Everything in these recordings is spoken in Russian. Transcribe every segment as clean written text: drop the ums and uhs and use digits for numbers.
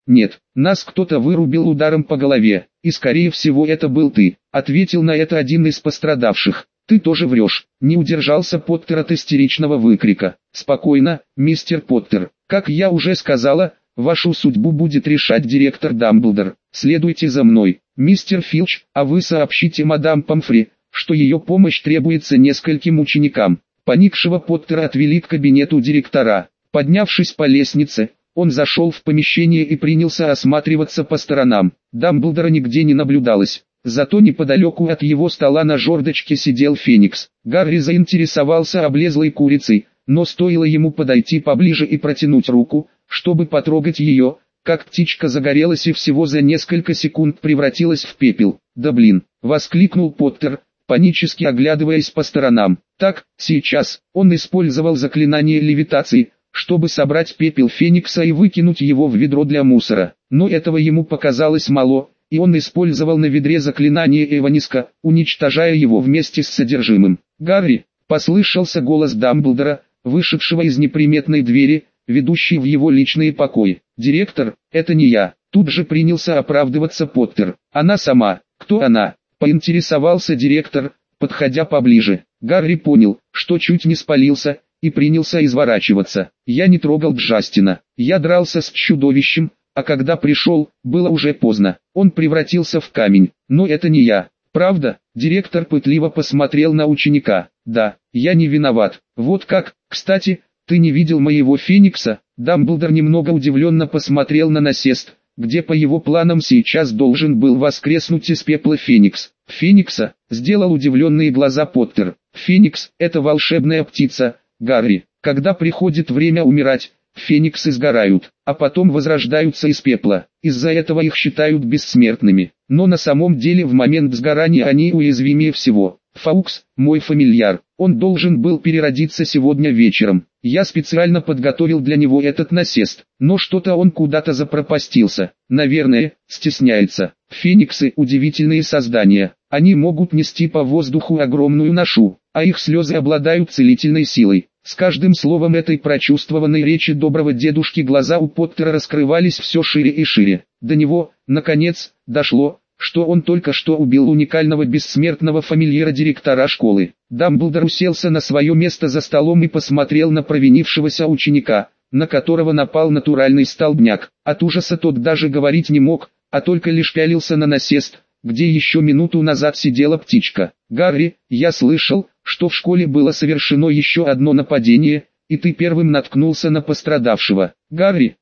«Нет, нас кто-то вырубил ударом по голове, и скорее всего это был ты», — ответил на это один из пострадавших. «Ты тоже врешь», — не удержался Поттер от истеричного выкрика. «Спокойно, мистер Поттер, как я уже сказала, вашу судьбу будет решать директор Дамблдор. Следуйте за мной, мистер Филч, а вы сообщите мадам Помфри, что ее помощь требуется нескольким ученикам». Поникшего Поттера отвели к кабинету директора. Поднявшись по лестнице, он зашел в помещение и принялся осматриваться по сторонам. Дамблдора нигде не наблюдалось. Зато неподалеку от его стола на жердочке сидел Феникс. Гарри заинтересовался облезлой курицей, но стоило ему подойти поближе и протянуть руку, чтобы потрогать ее, как птичка загорелась и всего за несколько секунд превратилась в пепел. «Да блин!» — воскликнул Поттер, панически оглядываясь по сторонам. Так, сейчас, он использовал заклинание левитации, чтобы собрать пепел Феникса и выкинуть его в ведро для мусора. Но этого ему показалось мало, и он использовал на ведре заклинание Эваниска, уничтожая его вместе с содержимым. «Гарри!» — послышался голос Дамблдора, вышедшего из неприметной двери, ведущей в его личные покои. «Директор, это не я». Тут же принялся оправдываться Поттер. «Она сама». «Кто она?» — поинтересовался директор, подходя поближе. Гарри понял, что чуть не спалился, и принялся изворачиваться. «Я не трогал Джастина. Я дрался с чудовищем, а когда пришел, было уже поздно. Он превратился в камень. Но это не я. Правда?» Директор пытливо посмотрел на ученика. «Да, я не виноват. Вот как, кстати, ты не видел моего Феникса?» Дамблдор немного удивленно посмотрел на насест, где по его планам сейчас должен был воскреснуть из пепла Феникс. «Феникса?» — сделал удивленные глаза Поттер. «Феникс — это волшебная птица, Гарри. Когда приходит время умирать, фениксы сгорают, а потом возрождаются из пепла. Из-за этого их считают бессмертными. Но на самом деле в момент сгорания они уязвимее всего. Фаукс, мой фамильяр, он должен был переродиться сегодня вечером. Я специально подготовил для него этот насест, но что-то он куда-то запропастился. Наверное, стесняется. Фениксы – удивительные создания. Они могут нести по воздуху огромную ношу, а их слезы обладают целительной силой». С каждым словом этой прочувствованной речи доброго дедушки глаза у Поттера раскрывались все шире и шире. До него, наконец, дошло, что он только что убил уникального бессмертного фамильяра директора школы. Дамблдор уселся на свое место за столом и посмотрел на провинившегося ученика, на которого напал натуральный столбняк. От ужаса тот даже говорить не мог, а только лишь пялился на насест, где еще минуту назад сидела птичка. «Гарри, я слышал, что в школе было совершено еще одно нападение, и ты первым наткнулся на пострадавшего». «Гарри,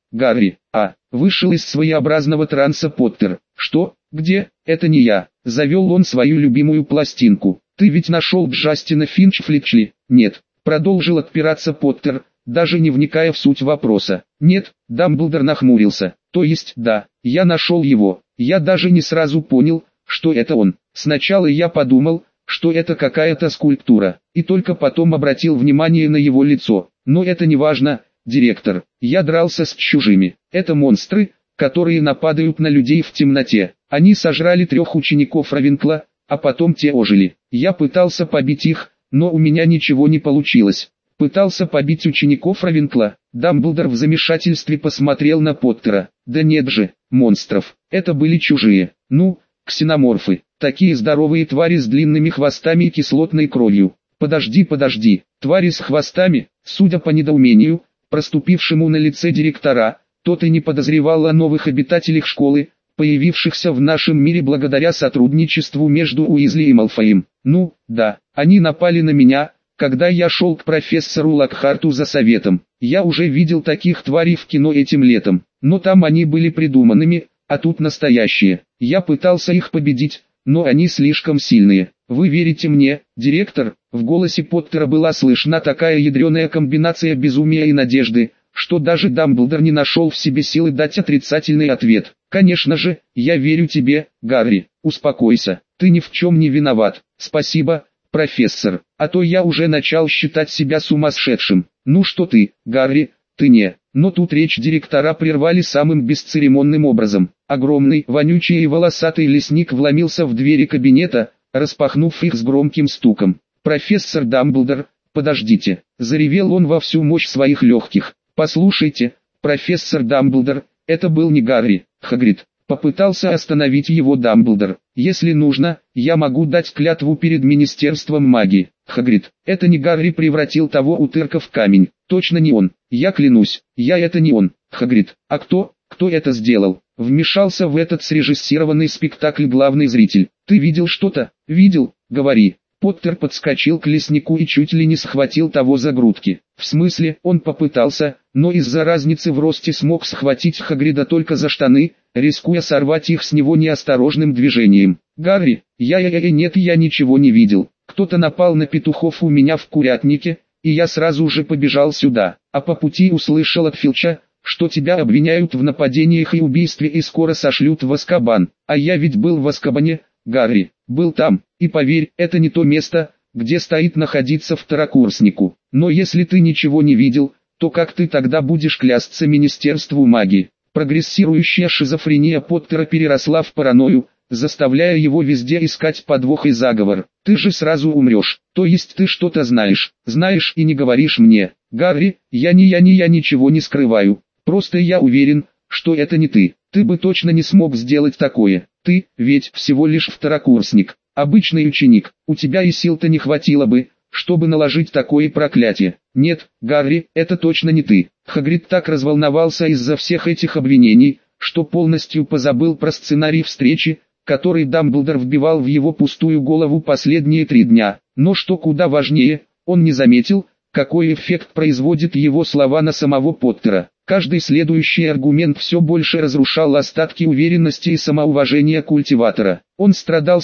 вышел из своеобразного транса Поттер. «Что? Где? Это не я». Завел он свою любимую пластинку. «Ты ведь нашел Джастина Финч-Флетчли?» «Нет», продолжил отпираться Поттер, даже не вникая в суть вопроса. «Нет», Дамблдор нахмурился. «То есть, да, я нашел его. Я даже не сразу понял, что это он. Сначала я подумал, что это какая-то скульптура, и только потом обратил внимание на его лицо. Но это не важно, директор. Я дрался с чужими. Это монстры, которые нападают на людей в темноте. Они сожрали 3 учеников Равенкла, а потом те ожили. Я пытался побить их, но у меня ничего не получилось». «Пытался побить учеников Равенкла?» Дамблдор в замешательстве посмотрел на Поттера. «Да нет же, монстров. Это были чужие. Ну, ксеноморфы. Такие здоровые твари с длинными хвостами и кислотной кровью». Подожди. Твари с хвостами?» Судя по недоумению, проступившему на лице директора, тот и не подозревал о новых обитателях школы, появившихся в нашем мире благодаря сотрудничеству между Уизли и Малфоем. «Ну, да, они напали на меня, когда я шел к профессору Локхарту за советом. Я уже видел таких тварей в кино этим летом, но там они были придуманными, а тут настоящие. Я пытался их победить, но они слишком сильные. Вы верите мне, директор?» В голосе Поттера была слышна такая ядреная комбинация безумия и надежды, что даже Дамблдор не нашел в себе силы дать отрицательный ответ. «Конечно же, я верю тебе, Гарри. Успокойся, ты ни в чем не виноват. Спасибо, профессор, а то я уже начал считать себя сумасшедшим». «Ну что ты, Гарри, ты не...» Но тут речь директора прервали самым бесцеремонным образом. Огромный, вонючий и волосатый лесник вломился в двери кабинета, распахнув их с громким стуком. «Профессор Дамблдор, подождите!» — заревел он во всю мощь своих легких. «Послушайте, профессор Дамблдор, Это был не Гарри, Хагрид. Попытался остановить его Дамблдор. Если нужно, я могу дать клятву перед Министерством магии. Хагрид, это не Гарри превратил того утырка в камень. Точно не он. Я клянусь, это не он. Хагрид, а кто это сделал? Вмешался в этот срежиссированный спектакль главный зритель. Ты видел что-то? Видел? Говори. Поттер подскочил к леснику и чуть ли не схватил того за грудки. В смысле, он попытался, но из-за разницы в росте смог схватить Хагрида только за штаны, рискуя сорвать их с него неосторожным движением. «Гарри, нет, я ничего не видел. Кто-то напал на петухов у меня в курятнике, и я сразу же побежал сюда, а по пути услышал от Филча, что тебя обвиняют в нападениях и убийстве и скоро сошлют в Азкабан. А я ведь был в Азкабане, Гарри, был там, и поверь, это не то место, где стоит находиться второкурснику. Но если ты ничего не видел, то как ты тогда будешь клясться Министерству магии?» Прогрессирующая шизофрения Поттера переросла в паранойю, заставляя его везде искать подвох и заговор. «Ты же сразу умрешь, то есть ты что-то знаешь и не говоришь мне». «Гарри, я ничего не скрываю, просто я уверен, что это не ты. Ты бы точно не смог сделать такое. Ты, ведь всего лишь второкурсник, обычный ученик, у тебя и сил-то не хватило бы, чтобы наложить такое проклятие. Нет, Гарри, это точно не ты». Хагрид так разволновался из-за всех этих обвинений, что полностью позабыл про сценарий встречи, который Дамблдор вбивал в его пустую голову последние 3 дня. Но что куда важнее, он не заметил, какой эффект производят его слова на самого Поттера. Каждый следующий аргумент все больше разрушал остатки уверенности и самоуважения культиватора. Он страдал,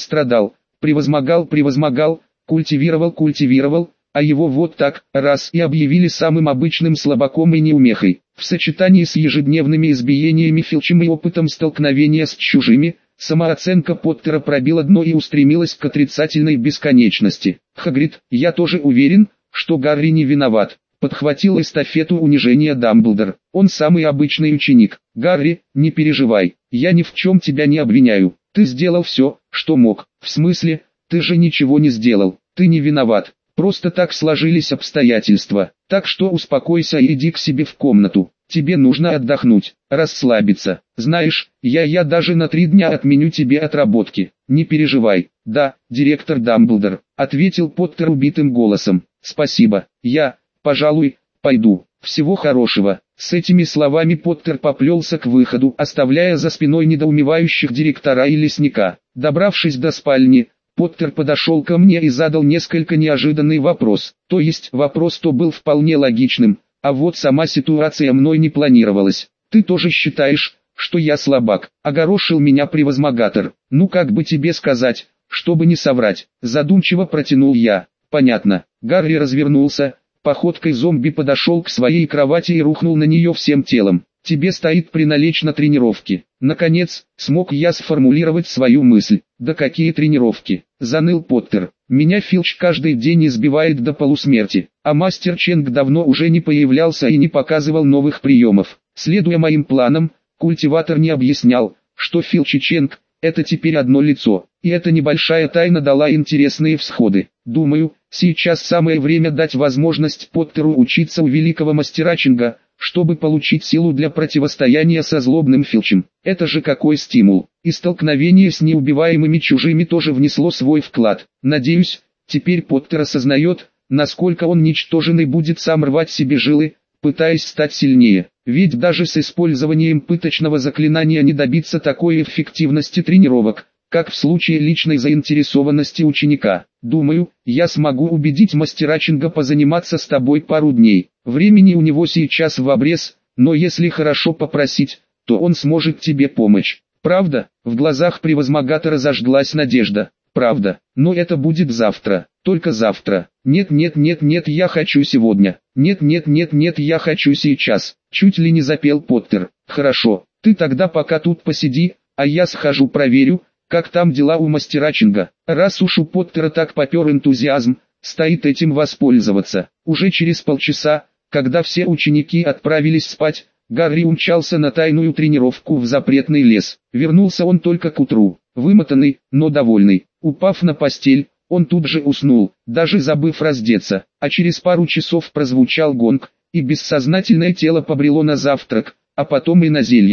превозмогал, культивировал, а его вот так, раз и объявили самым обычным слабаком и неумехой. В сочетании с ежедневными избиениями Филчем и опытом столкновения с чужими, самооценка Поттера пробила дно и устремилась к отрицательной бесконечности. «Хагрид, я тоже уверен, что Гарри не виноват», — подхватил эстафету унижения Дамблдор. «Он самый обычный ученик. Гарри, не переживай, я ни в чем тебя не обвиняю. Ты сделал все, что мог». «В смысле, ты же ничего не сделал, ты не виноват. Просто так сложились обстоятельства. Так что успокойся и иди к себе в комнату. Тебе нужно отдохнуть, расслабиться. Знаешь, я даже на 3 дня отменю тебе отработки. Не переживай». «Да, директор Дамблдор», — ответил Поттер убитым голосом. «Спасибо, пожалуй, пойду. Всего хорошего». С этими словами Поттер поплелся к выходу, оставляя за спиной недоумевающих директора и лесника. Добравшись до спальни, Поттер подошел ко мне и задал несколько неожиданный вопрос. То есть вопрос-то был вполне логичным, а вот сама ситуация мной не планировалась. «Ты тоже считаешь, что я слабак?» — огорошил меня превозмогатор. «Ну как бы тебе сказать, чтобы не соврать?» — задумчиво протянул я. «Понятно». Гарри развернулся, походкой зомби подошел к своей кровати и рухнул на нее всем телом. «Тебе стоит приналечь на тренировки». Наконец, смог я сформулировать свою мысль. «Да какие тренировки?» — заныл Поттер. «Меня Филч каждый день избивает до полусмерти, а мастер Ченг давно уже не появлялся и не показывал новых приемов». Следуя моим планам, культиватор не объяснял, что Филч и Ченг — это теперь одно лицо, и эта небольшая тайна дала интересные всходы. Думаю, сейчас самое время дать возможность Поттеру учиться у великого мастера Ченга, чтобы получить силу для противостояния со злобным Филчем. Это же какой стимул! И столкновение с неубиваемыми чужими тоже внесло свой вклад. Надеюсь, теперь Поттер осознает, насколько он ничтожен и будет сам рвать себе жилы, пытаясь стать сильнее. Ведь даже с использованием пыточного заклинания не добиться такой эффективности тренировок, как в случае личной заинтересованности ученика. Думаю, я смогу убедить мастера Ченга позаниматься с тобой пару дней. Времени у него сейчас в обрез, но если хорошо попросить, то он сможет тебе помочь. Правда?» В глазах превозмогатора зажглась надежда. «Правда, но это будет завтра, только завтра». Нет, я хочу сегодня. Нет, я хочу сейчас», чуть ли не запел Поттер. «Хорошо, ты тогда пока тут посиди, а я схожу проверю, как там дела у мастера Ченга». Раз уж у Поттера так попер энтузиазм, стоит этим воспользоваться. Уже через полчаса, когда все ученики отправились спать, Гарри умчался на тайную тренировку в запретный лес. Вернулся он только к утру, вымотанный, но довольный. Упав на постель, он тут же уснул, даже забыв раздеться, а через пару часов прозвучал гонг, и бессознательное тело побрело на завтрак, а потом и на зелья.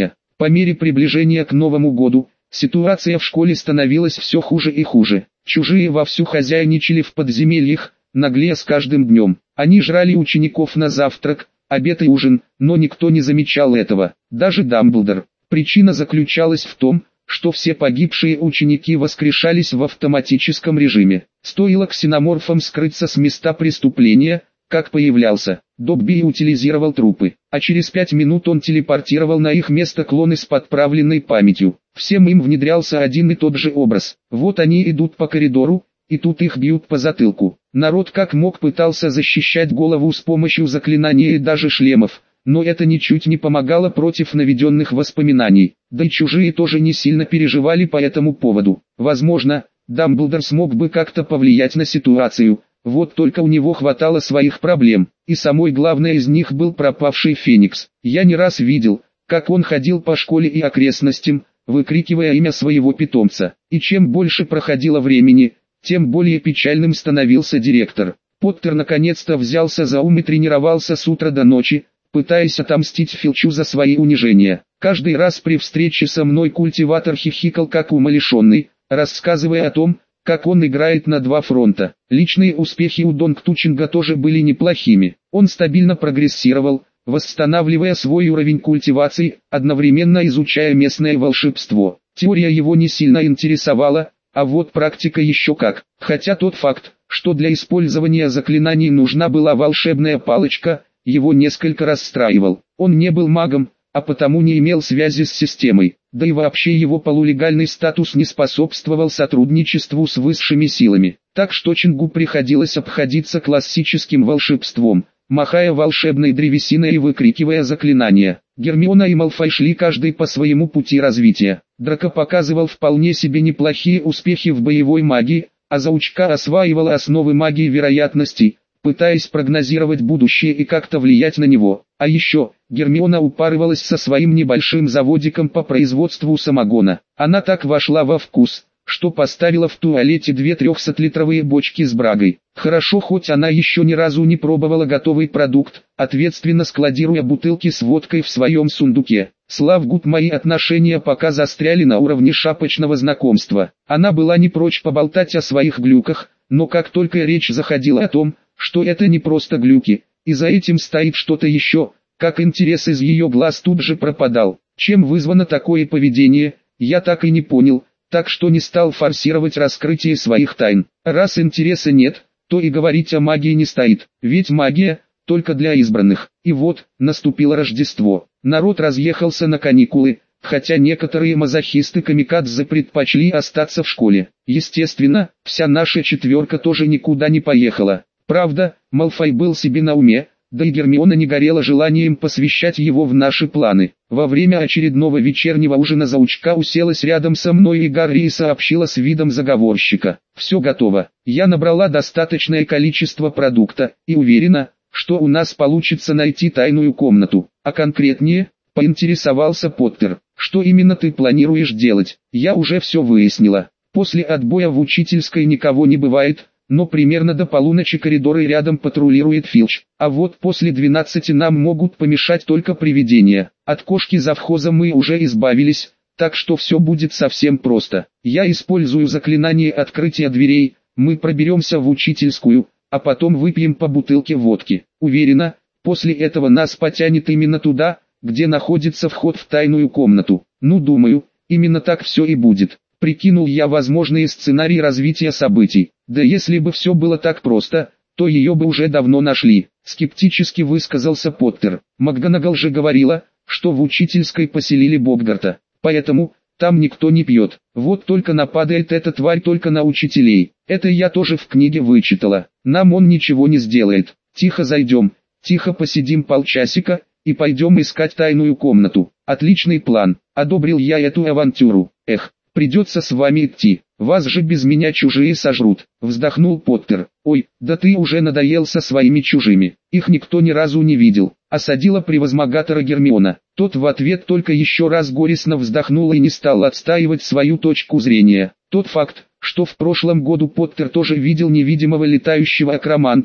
По мере приближения к Новому году, ситуация в школе становилась все хуже и хуже. Чужие вовсю хозяйничали в подземельях, наглее с каждым днем. Они жрали учеников на завтрак, обед и ужин, но никто не замечал этого, даже Дамблдор. Причина заключалась в том, что все погибшие ученики воскрешались в автоматическом режиме. Стоило ксеноморфам скрыться с места преступления, как появлялся Добби и утилизировал трупы, а через 5 минут он телепортировал на их место клоны с подправленной памятью. Всем им внедрялся один и тот же образ. Вот они идут по коридору, и тут их бьют по затылку. Народ как мог пытался защищать голову с помощью заклинаний и даже шлемов, но это ничуть не помогало против наведенных воспоминаний. Да и чужие тоже не сильно переживали по этому поводу. Возможно, Дамблдор смог бы как-то повлиять на ситуацию, вот только у него хватало своих проблем, и самой главной из них был пропавший Феникс. Я не раз видел, как он ходил по школе и окрестностям, выкрикивая имя своего питомца, и чем больше проходило времени, тем более печальным становился директор. Поттер наконец-то взялся за ум и тренировался с утра до ночи, пытаясь отомстить Филчу за свои унижения. Каждый раз при встрече со мной культиватор хихикал как умалишенный, рассказывая о том, как он играет на 2 фронта. Личные успехи у Донгтучинга тоже были неплохими. Он стабильно прогрессировал, восстанавливая свой уровень культивации, одновременно изучая местное волшебство. Теория его не сильно интересовала, а вот практика еще как. Хотя тот факт, что для использования заклинаний нужна была волшебная палочка, его несколько расстраивал. Он не был магом, а потому не имел связи с системой, да и вообще его полулегальный статус не способствовал сотрудничеству с высшими силами. Так что Чингу приходилось обходиться классическим волшебством, махая волшебной древесиной и выкрикивая заклинания. Гермиона и Малфой шли каждый по своему пути развития. Драко показывал вполне себе неплохие успехи в боевой магии, а заучка осваивала основы магии вероятностей, пытаясь прогнозировать будущее и как-то влиять на него. А еще, Гермиона упарывалась со своим небольшим заводиком по производству самогона. Она так вошла во вкус, что поставила в туалете 2 300-литровые бочки с брагой. Хорошо, хоть она еще ни разу не пробовала готовый продукт, ответственно складируя бутылки с водкой в своем сундуке. Славгуд, мои отношения пока застряли на уровне шапочного знакомства. Она была не прочь поболтать о своих глюках, но как только речь заходила о том, что это не просто глюки, и за этим стоит что-то еще, как интерес из ее глаз тут же пропадал. Чем вызвано такое поведение, я так и не понял, так что не стал форсировать раскрытие своих тайн. Раз интереса нет, то и говорить о магии не стоит, ведь магия только для избранных. И вот, наступило Рождество. Народ разъехался на каникулы, хотя некоторые мазохисты-камикадзе предпочли остаться в школе. Естественно, вся наша четверка тоже никуда не поехала. Правда, Малфой был себе на уме, да и Гермиона не горела желанием посвящать его в наши планы. Во время очередного вечернего ужина заучка уселась рядом со мной и Гарри и сообщила с видом заговорщика: «Все готово. Я набрала достаточное количество продукта, и уверена, что у нас получится найти тайную комнату. А конкретнее, поинтересовался Поттер, что именно ты планируешь делать?» «Я уже все выяснила. После отбоя в учительской никого не бывает, но примерно до полуночи коридоры рядом патрулирует Филч, а вот после 12 нам могут помешать только привидения. От кошки завхоза мы уже избавились, так что все будет совсем просто. Я использую заклинание открытия дверей, мы проберемся в учительскую, а потом выпьем по бутылке водки. Уверена, после этого нас потянет именно туда, где находится вход в тайную комнату. Ну, думаю, именно так все и будет». Прикинул я возможные сценарии развития событий. Да если бы все было так просто, то ее бы уже давно нашли. Скептически высказался Поттер. МакГонагал же говорила, что в учительской поселили Боггарта. Поэтому, там никто не пьет. Вот только нападает эта тварь только на учителей. Это я тоже в книге вычитала. Нам он ничего не сделает. Тихо зайдем, тихо посидим полчасика, и пойдем искать тайную комнату. Отличный план. Одобрил я эту авантюру. Эх. Придется с вами идти, вас же без меня чужие сожрут», — вздохнул Поттер. «Ой, да ты уже надоел со своими чужими, их никто ни разу не видел», — осадила превозмогатора Гермиона. Тот в ответ только еще раз горестно вздохнул и не стал отстаивать свою точку зрения. Тот факт, что в прошлом году Поттер тоже видел невидимого летающего акромантула,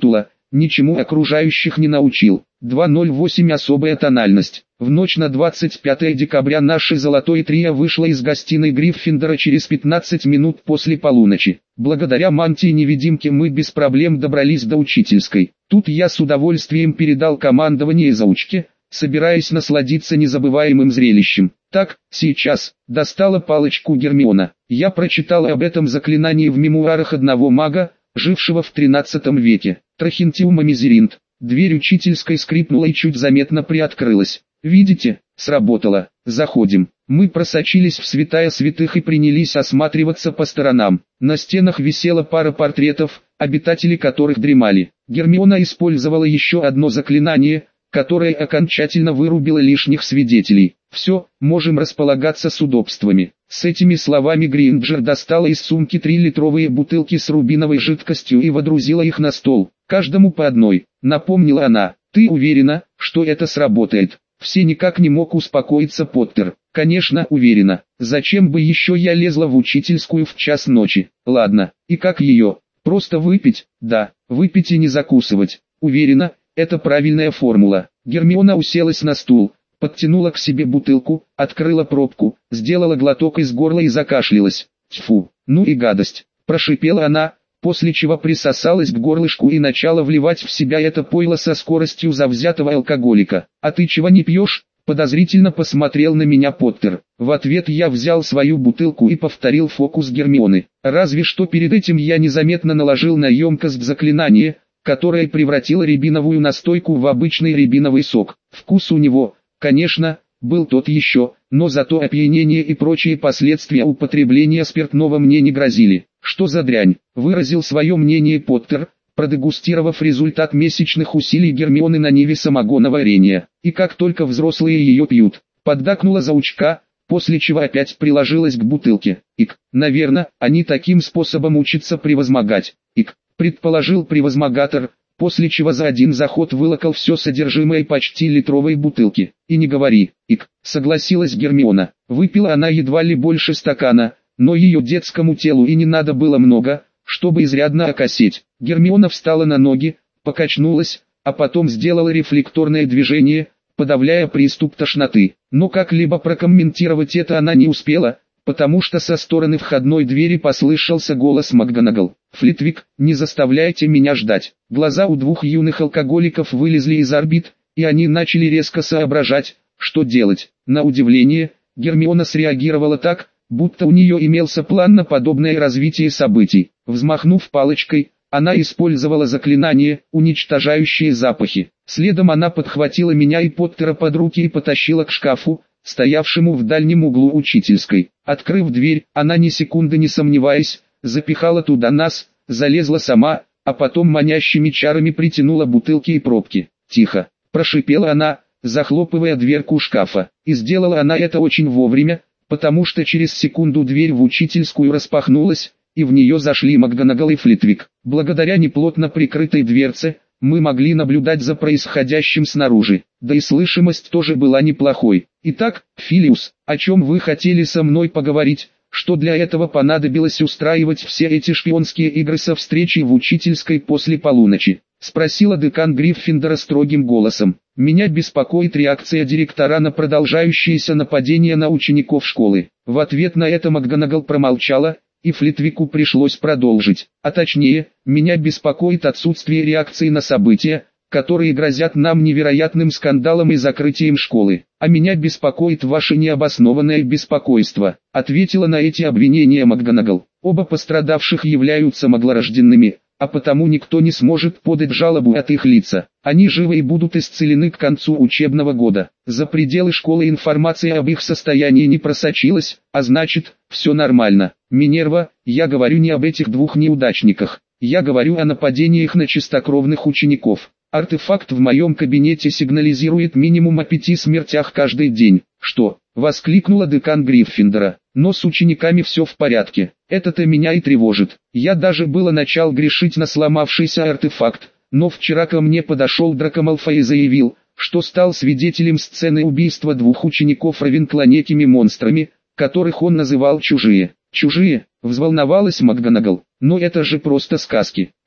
ничему окружающих не научил. 208 особая тональность. В ночь на 25 декабря наше золотое трио вышло из гостиной Гриффиндора через 15 минут после полуночи. Благодаря мантии-невидимке мы без проблем добрались до учительской. Тут я с удовольствием передал командование заучке, собираясь насладиться незабываемым зрелищем. Так, сейчас, достала палочку Гермиона. Я прочитала об этом заклинании в мемуарах одного мага, жившего в 13 веке. Трахинтиум амизеринт. Дверь учительской скрипнула и чуть заметно приоткрылась. Видите, сработало. Заходим. Мы просочились в святая святых и принялись осматриваться по сторонам. На стенах висела пара портретов, обитатели которых дремали. Гермиона использовала еще одно заклинание, которое окончательно вырубило лишних свидетелей. Все, можем располагаться с удобствами. С этими словами Гринджер достала из сумки 3-литровые бутылки с рубиновой жидкостью и водрузила их на стол. Каждому по одной. Напомнила она. Ты уверена, что это сработает? Все никак не мог успокоиться Поттер. Конечно, уверена. Зачем бы еще я лезла в учительскую в час ночи? Ладно, и как ее? Просто выпить? Да, выпить и не закусывать. Уверена, это правильная формула. Гермиона уселась на стул, подтянула к себе бутылку, открыла пробку, сделала глоток из горла и закашлялась. Тьфу, ну и гадость, прошипела она, после чего присосалась к горлышку и начала вливать в себя это пойло со скоростью завзятого алкоголика. «А ты чего не пьешь?» – подозрительно посмотрел на меня Поттер. В ответ я взял свою бутылку и повторил фокус Гермионы. Разве что перед этим я незаметно наложил на емкость заклинание, которое превратило рябиновую настойку в обычный рябиновый сок. Вкус у него, конечно, был тот еще, но зато опьянение и прочие последствия употребления спиртного мне не грозили. «Что за дрянь?» – выразил свое мнение Поттер, продегустировав результат месячных усилий Гермионы на ниве самогоноварения. «И как только взрослые ее пьют», – поддакнула заучка, после чего опять приложилась к бутылке. Наверное, они таким способом учатся превозмогать. Предположил превозмогатор, после чего за один заход вылокал все содержимое почти литровой бутылки. «И не говори», согласилась Гермиона. Выпила она едва ли больше стакана, но ее детскому телу и не надо было много, чтобы изрядно окосеть. Гермиона встала на ноги, покачнулась, а потом сделала рефлекторное движение, подавляя приступ тошноты. Но как-либо прокомментировать это она не успела, потому что со стороны входной двери послышался голос МакГонагал. «Флитвик, не заставляйте меня ждать». Глаза у двух юных алкоголиков вылезли из орбит, и они начали резко соображать, что делать. На удивление, Гермиона среагировала так, будто у нее имелся план на подобное развитие событий. Взмахнув палочкой, она использовала заклинание, уничтожающее запахи. Следом она подхватила меня и Поттера под руки и потащила к шкафу, стоявшему в дальнем углу учительской. Открыв дверь, она ни секунды не сомневаясь, запихала туда нас, залезла сама, а потом манящими чарами притянула бутылки и пробки. «Тихо!» – прошипела она, захлопывая дверку шкафа. И сделала она это очень вовремя, потому что через секунду дверь в учительскую распахнулась, и в нее зашли МакГонагал и Флитвик. Благодаря неплотно прикрытой дверце, мы могли наблюдать за происходящим снаружи, да и слышимость тоже была неплохой. «Итак, Филиус, о чем вы хотели со мной поговорить, что для этого понадобилось устраивать все эти шпионские игры со встречей в учительской после полуночи?» — спросила декан Гриффиндора строгим голосом. «Меня беспокоит реакция директора на продолжающиеся нападения на учеников школы». В ответ на это МакГонагал промолчала, и Флитвику пришлось продолжить. А точнее, меня беспокоит отсутствие реакции на события, которые грозят нам невероятным скандалом и закрытием школы. А меня беспокоит ваше необоснованное беспокойство, ответила на эти обвинения МакГонагал. Оба пострадавших являются маглорожденными, а потому никто не сможет подать жалобу от их лица. Они живы и будут исцелены к концу учебного года. За пределы школы информация об их состоянии не просочилась, а значит, все нормально. Минерва, я говорю не об этих двух неудачниках. Я говорю о нападениях на чистокровных учеников. Артефакт в моем кабинете сигнализирует минимум о 5 смертях каждый день. «Что?» — воскликнула декан Гриффиндора. «Но с учениками все в порядке. Это-то меня и тревожит. Я даже было начал грешить на сломавшийся артефакт, но вчера ко мне подошел Драко Малфой и заявил, что стал свидетелем сцены убийства двух учеников Равенкло некими монстрами, которых он называл «чужие». «Чужие?» — взволновалась МакГонагал. «Но это же просто сказки.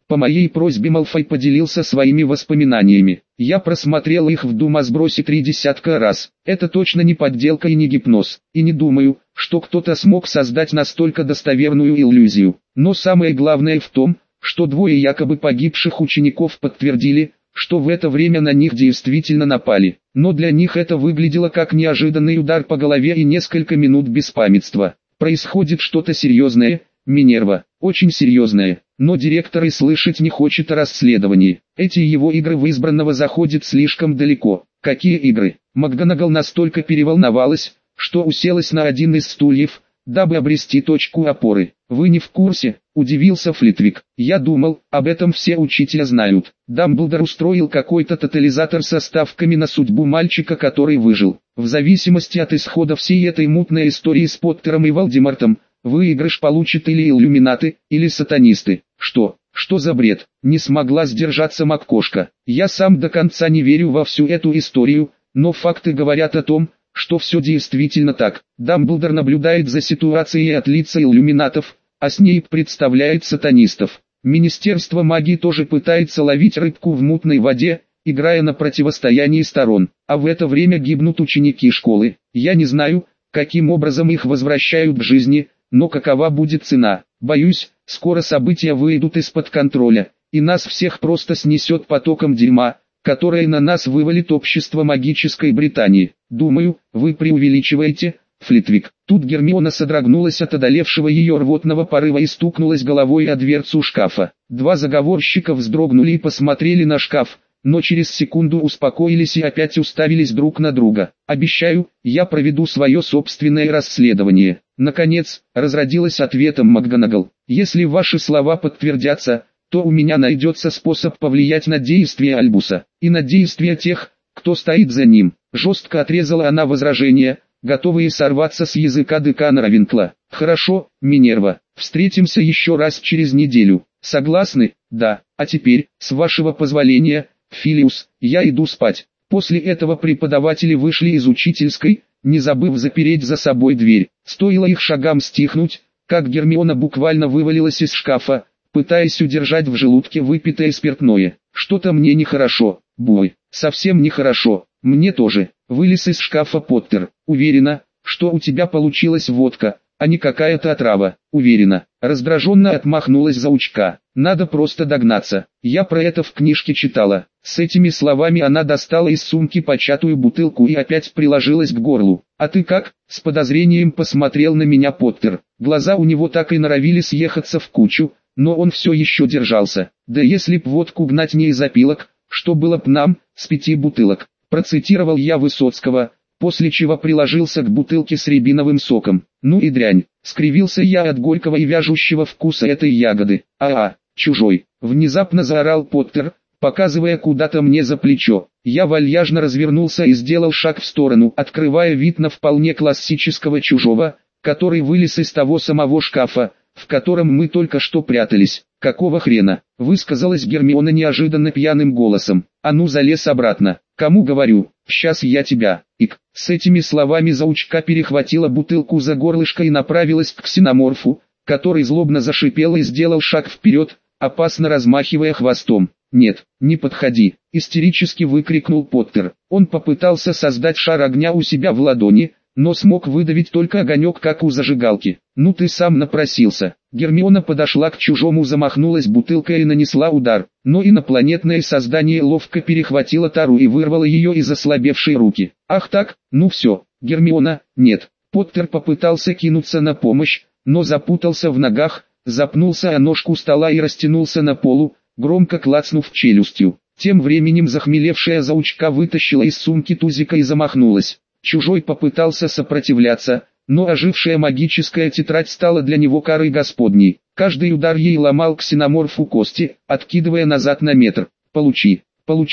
По моей просьбе Малфой поделился своими воспоминаниями. Я просмотрел их в думосбросе 30 раз. Это точно не подделка и не гипноз. И не думаю, что кто-то смог создать настолько достоверную иллюзию. Но самое главное в том, что двое якобы погибших учеников подтвердили, что в это время на них действительно напали. Но для них это выглядело как неожиданный удар по голове и несколько минут беспамятства. Происходит что-то серьезное, Минерва, очень серьезное. Но директор и слышать не хочет о расследовании. Эти его игры в избранного заходят слишком далеко. Какие игры? МакГонагал настолько переволновалась, что уселась на один из стульев, дабы обрести точку опоры. «Вы не в курсе?» – удивился Флитвик. «Я думал, об этом все учителя знают. Дамблдор устроил какой-то тотализатор со ставками на судьбу мальчика, который выжил. В зависимости от исхода всей этой мутной истории с Поттером и Волдемортом, выигрыш получат или иллюминаты, или сатанисты». Что за бред? Не смогла сдержаться Маккошка. Я сам до конца не верю во всю эту историю, но факты говорят о том, что все действительно так. Дамблдор наблюдает за ситуацией от лица иллюминатов, а Снейп представляет сатанистов. Министерство магии тоже пытается ловить рыбку в мутной воде, играя на противостоянии сторон. А в это время гибнут ученики школы. Я не знаю, каким образом их возвращают к жизни, но какова будет цена? Боюсь, скоро события выйдут из-под контроля, и нас всех просто снесет потоком дерьма, которое на нас вывалит общество магической Британии. Думаю, вы преувеличиваете, Флитвик. Тут Гермиона содрогнулась от одолевшего ее рвотного порыва и стукнулась головой о дверцу шкафа. Два заговорщика вздрогнули и посмотрели на шкаф, но через секунду успокоились и опять уставились друг на друга. «Обещаю, я проведу свое собственное расследование». Наконец, разродилась ответом МакГонагал. «Если ваши слова подтвердятся, то у меня найдется способ повлиять на действия Альбуса, и на действия тех, кто стоит за ним». Жестко отрезала она возражения, готовые сорваться с языка декана Равенкла. «Хорошо, Минерва, встретимся еще раз через неделю. Согласны?» «Да, а теперь, с вашего позволения, Филиус, я иду спать». После этого преподаватели вышли из учительской, не забыв запереть за собой дверь. Стоило их шагам стихнуть, как Гермиона буквально вывалилась из шкафа, пытаясь удержать в желудке выпитое спиртное. «Что-то мне нехорошо, Бой, совсем нехорошо, мне тоже». Вылез из шкафа Поттер. «Уверена, что у тебя получилась водка, а не какая-то отрава». «Уверена». Раздраженно отмахнулась заучка. «Надо просто догнаться. Я про это в книжке читала». С этими словами она достала из сумки початую бутылку и опять приложилась к горлу. «А ты как?» — с подозрением посмотрел на меня Поттер. Глаза у него так и норовили съехаться в кучу, но он все еще держался. «Да если б водку гнать не из опилок, что было б нам, с 5 бутылок?» Процитировал я Высоцкого, после чего приложился к бутылке с рябиновым соком. «Ну и дрянь!» — скривился я от горького и вяжущего вкуса этой ягоды. Чужой!» — внезапно заорал Поттер, показывая куда-то мне за плечо. Я вальяжно развернулся и сделал шаг в сторону, открывая вид на вполне классического чужого, который вылез из того самого шкафа, в котором мы только что прятались. «Какого хрена?» — высказалась Гермиона неожиданно пьяным голосом. «А ну залез обратно!» «Кому говорю, сейчас я тебя!» С этими словами заучка перехватила бутылку за горлышко и направилась к ксеноморфу, который злобно зашипел и сделал шаг вперед, опасно размахивая хвостом. «Нет, не подходи!» — истерически выкрикнул Поттер. Он попытался создать шар огня у себя в ладони, но смог выдавить только огонек, как у зажигалки. «Ну ты сам напросился». Гермиона подошла к чужому, замахнулась бутылкой и нанесла удар, но инопланетное создание ловко перехватило тару и вырвало ее из ослабевшей руки. «Ах так, ну все, Гермиона, нет». Поттер попытался кинуться на помощь, но запутался в ногах, запнулся о ножку стола и растянулся на полу, громко клацнув челюстью. Тем временем захмелевшая заучка вытащила из сумки тузика и замахнулась. Чужой попытался сопротивляться, но ожившая магическая тетрадь стала для него карой господней. Каждый удар ей ломал ксеноморфу кости, откидывая назад на метр. «Получи,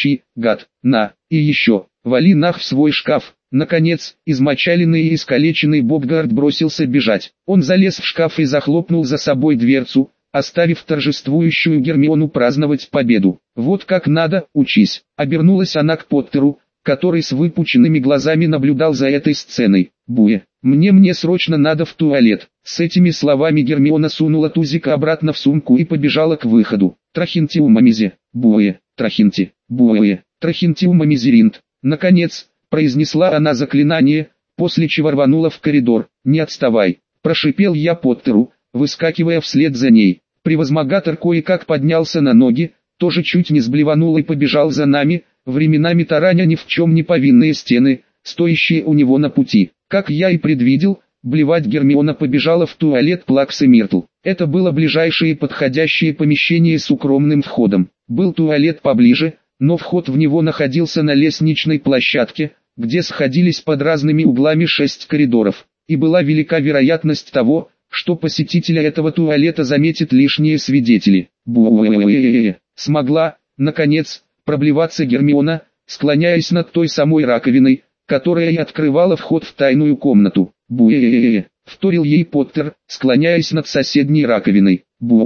гад, на, и еще, вали нах в свой шкаф». Наконец, измочаленный и искалеченный Бобгард бросился бежать. Он залез в шкаф и захлопнул за собой дверцу, оставив торжествующую Гермиону праздновать победу. «Вот как надо, учись». Обернулась она к Поттеру, который с выпученными глазами наблюдал за этой сценой. «Буе, Мне срочно надо в туалет». С этими словами Гермиона сунула тузика обратно в сумку и побежала к выходу. «Трахинтиумамизе, буэ, трахинти, буэ, трахинтиумамизеринт». Наконец, произнесла она заклинание, после чего рванула в коридор. «Не отставай», – прошипел я Поттеру, выскакивая вслед за ней. Превозмогатор кое-как поднялся на ноги, тоже чуть не сблеванул и побежал за нами, временами тараня ни в чем не повинные стены, стоящие у него на пути. Как я и предвидел, блевать Гермиона побежала в туалет Плакс и Миртл. Это было ближайшее подходящее помещение с укромным входом. Был туалет поближе, но вход в него находился на лестничной площадке, где сходились под разными углами 6 коридоров, и была велика вероятность того, что посетителя этого туалета заметят лишние свидетели. Смогла, наконец, проблеваться Гермиона, склоняясь над той самой раковиной, которая и открывала вход в тайную комнату. Вторил ей Поттер, склоняясь над соседней раковиной.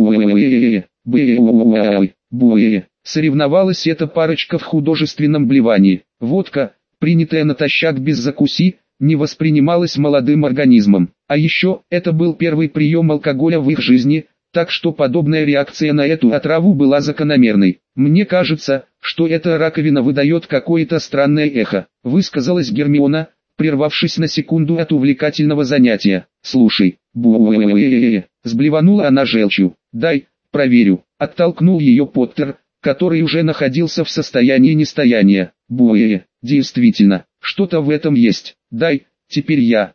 Соревновалась эта парочка в художественном блевании. Водка, принятая натощак без закуси, не воспринималась молодым организмом. А еще, это был первый прием алкоголя в их жизни, так что подобная реакция на эту отраву была закономерной. «Мне кажется, что эта раковина выдает какое-то странное эхо», высказалась Гермиона, прервавшись на секунду от увлекательного занятия. «Слушай, сблеванула она желчью. «Дай, проверю», оттолкнул ее Поттер, который уже находился в состоянии нестояния. Действительно, что-то в этом есть. Дай, теперь я.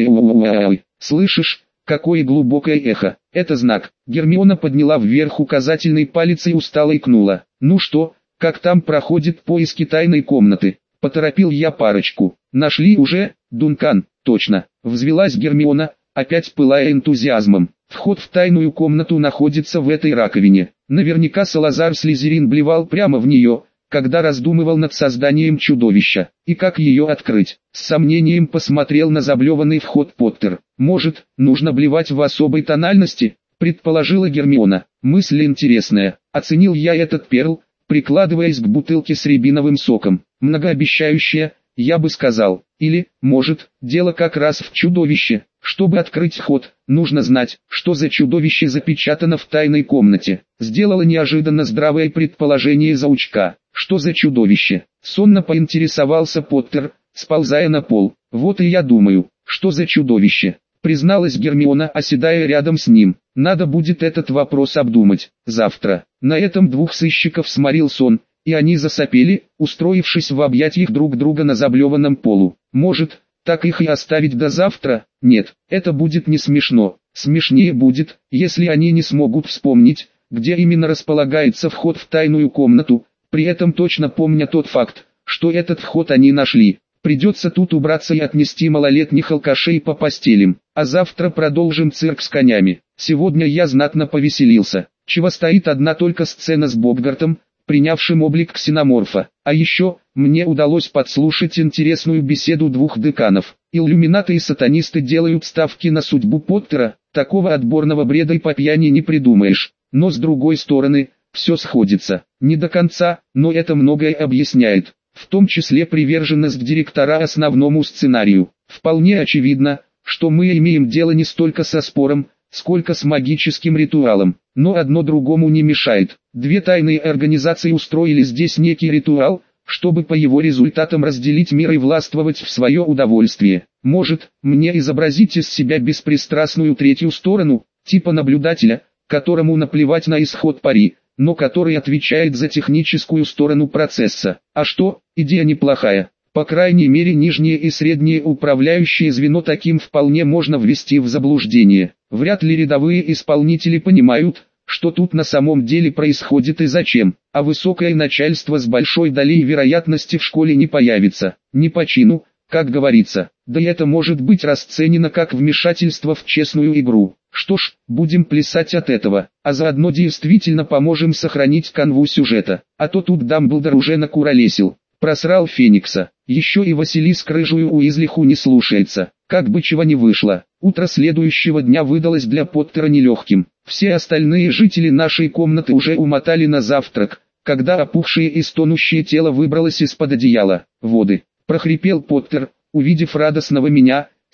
Слышишь, какое глубокое эхо. Это знак. Гермиона подняла вверх указательный палец и устало икнула. «Ну что, как там проходят поиски тайной комнаты?» Поторопил я парочку. «Нашли уже, Дункан?» «Точно», взвилась Гермиона, опять пылая энтузиазмом. «Вход в тайную комнату находится в этой раковине. Наверняка Салазар Слизерин блевал прямо в нее, когда раздумывал над созданием чудовища. И как ее открыть?» С сомнением посмотрел на заблеванный вход Поттер. «Может, нужно блевать в особой тональности?» предположила Гермиона. «Мысль интересная». Оценил я этот перл, прикладываясь к бутылке с рябиновым соком. «Многообещающая, я бы сказал. Или, может, дело как раз в чудовище. Чтобы открыть ход, нужно знать, что за чудовище запечатано в тайной комнате». Сделала неожиданно здравое предположение заучка. «Что за чудовище?» Сонно поинтересовался Поттер, сползая на пол. «Вот и я думаю, что за чудовище?» призналась Гермиона, оседая рядом с ним. «Надо будет этот вопрос обдумать завтра». На этом двух сыщиков сморил сон, и они засопели, устроившись в объятиях друг друга на заблеванном полу. «Может, так их и оставить до завтра?» «Нет, это будет не смешно. Смешнее будет, если они не смогут вспомнить, где именно располагается вход в тайную комнату, при этом точно помня тот факт, что этот вход они нашли. Придется тут убраться и отнести малолетних алкашей по постелям, а завтра продолжим цирк с конями. Сегодня я знатно повеселился. Чего стоит одна только сцена с Бобгартом, принявшим облик ксеноморфа. А еще, мне удалось подслушать интересную беседу двух деканов. Иллюминаты и сатанисты делают ставки на судьбу Поттера, такого отборного бреда и по пьяни не придумаешь. Но с другой стороны, все сходится. Не до конца, но это многое объясняет. В том числе приверженность директора основному сценарию. Вполне очевидно, что мы имеем дело не столько со спором, сколько с магическим ритуалом. Но одно другому не мешает. Две тайные организации устроили здесь некий ритуал, чтобы по его результатам разделить мир и властвовать в свое удовольствие. Может, мне изобразить из себя беспристрастную третью сторону, типа наблюдателя, которому наплевать на исход пари, но который отвечает за техническую сторону процесса. А что, идея неплохая. По крайней мере нижнее и среднее управляющее звено таким вполне можно ввести в заблуждение. Вряд ли рядовые исполнители понимают, что тут на самом деле происходит и зачем, а высокое начальство с большой долей вероятности в школе не появится. Не по чину, как говорится. Да и это может быть расценено как вмешательство в честную игру. Что ж, будем плясать от этого, а заодно действительно поможем сохранить канву сюжета. А то тут Дамблдор уже накуролесил, просрал Феникса, еще и Василиск рыжую Уизлиху не слушается. Как бы чего не вышло, утро следующего дня выдалось для Поттера нелегким. Все остальные жители нашей комнаты уже умотали на завтрак, когда опухшее и стонущее тело выбралось из-под одеяла. «Воды!» – прохрипел Поттер, увидев радостного меня,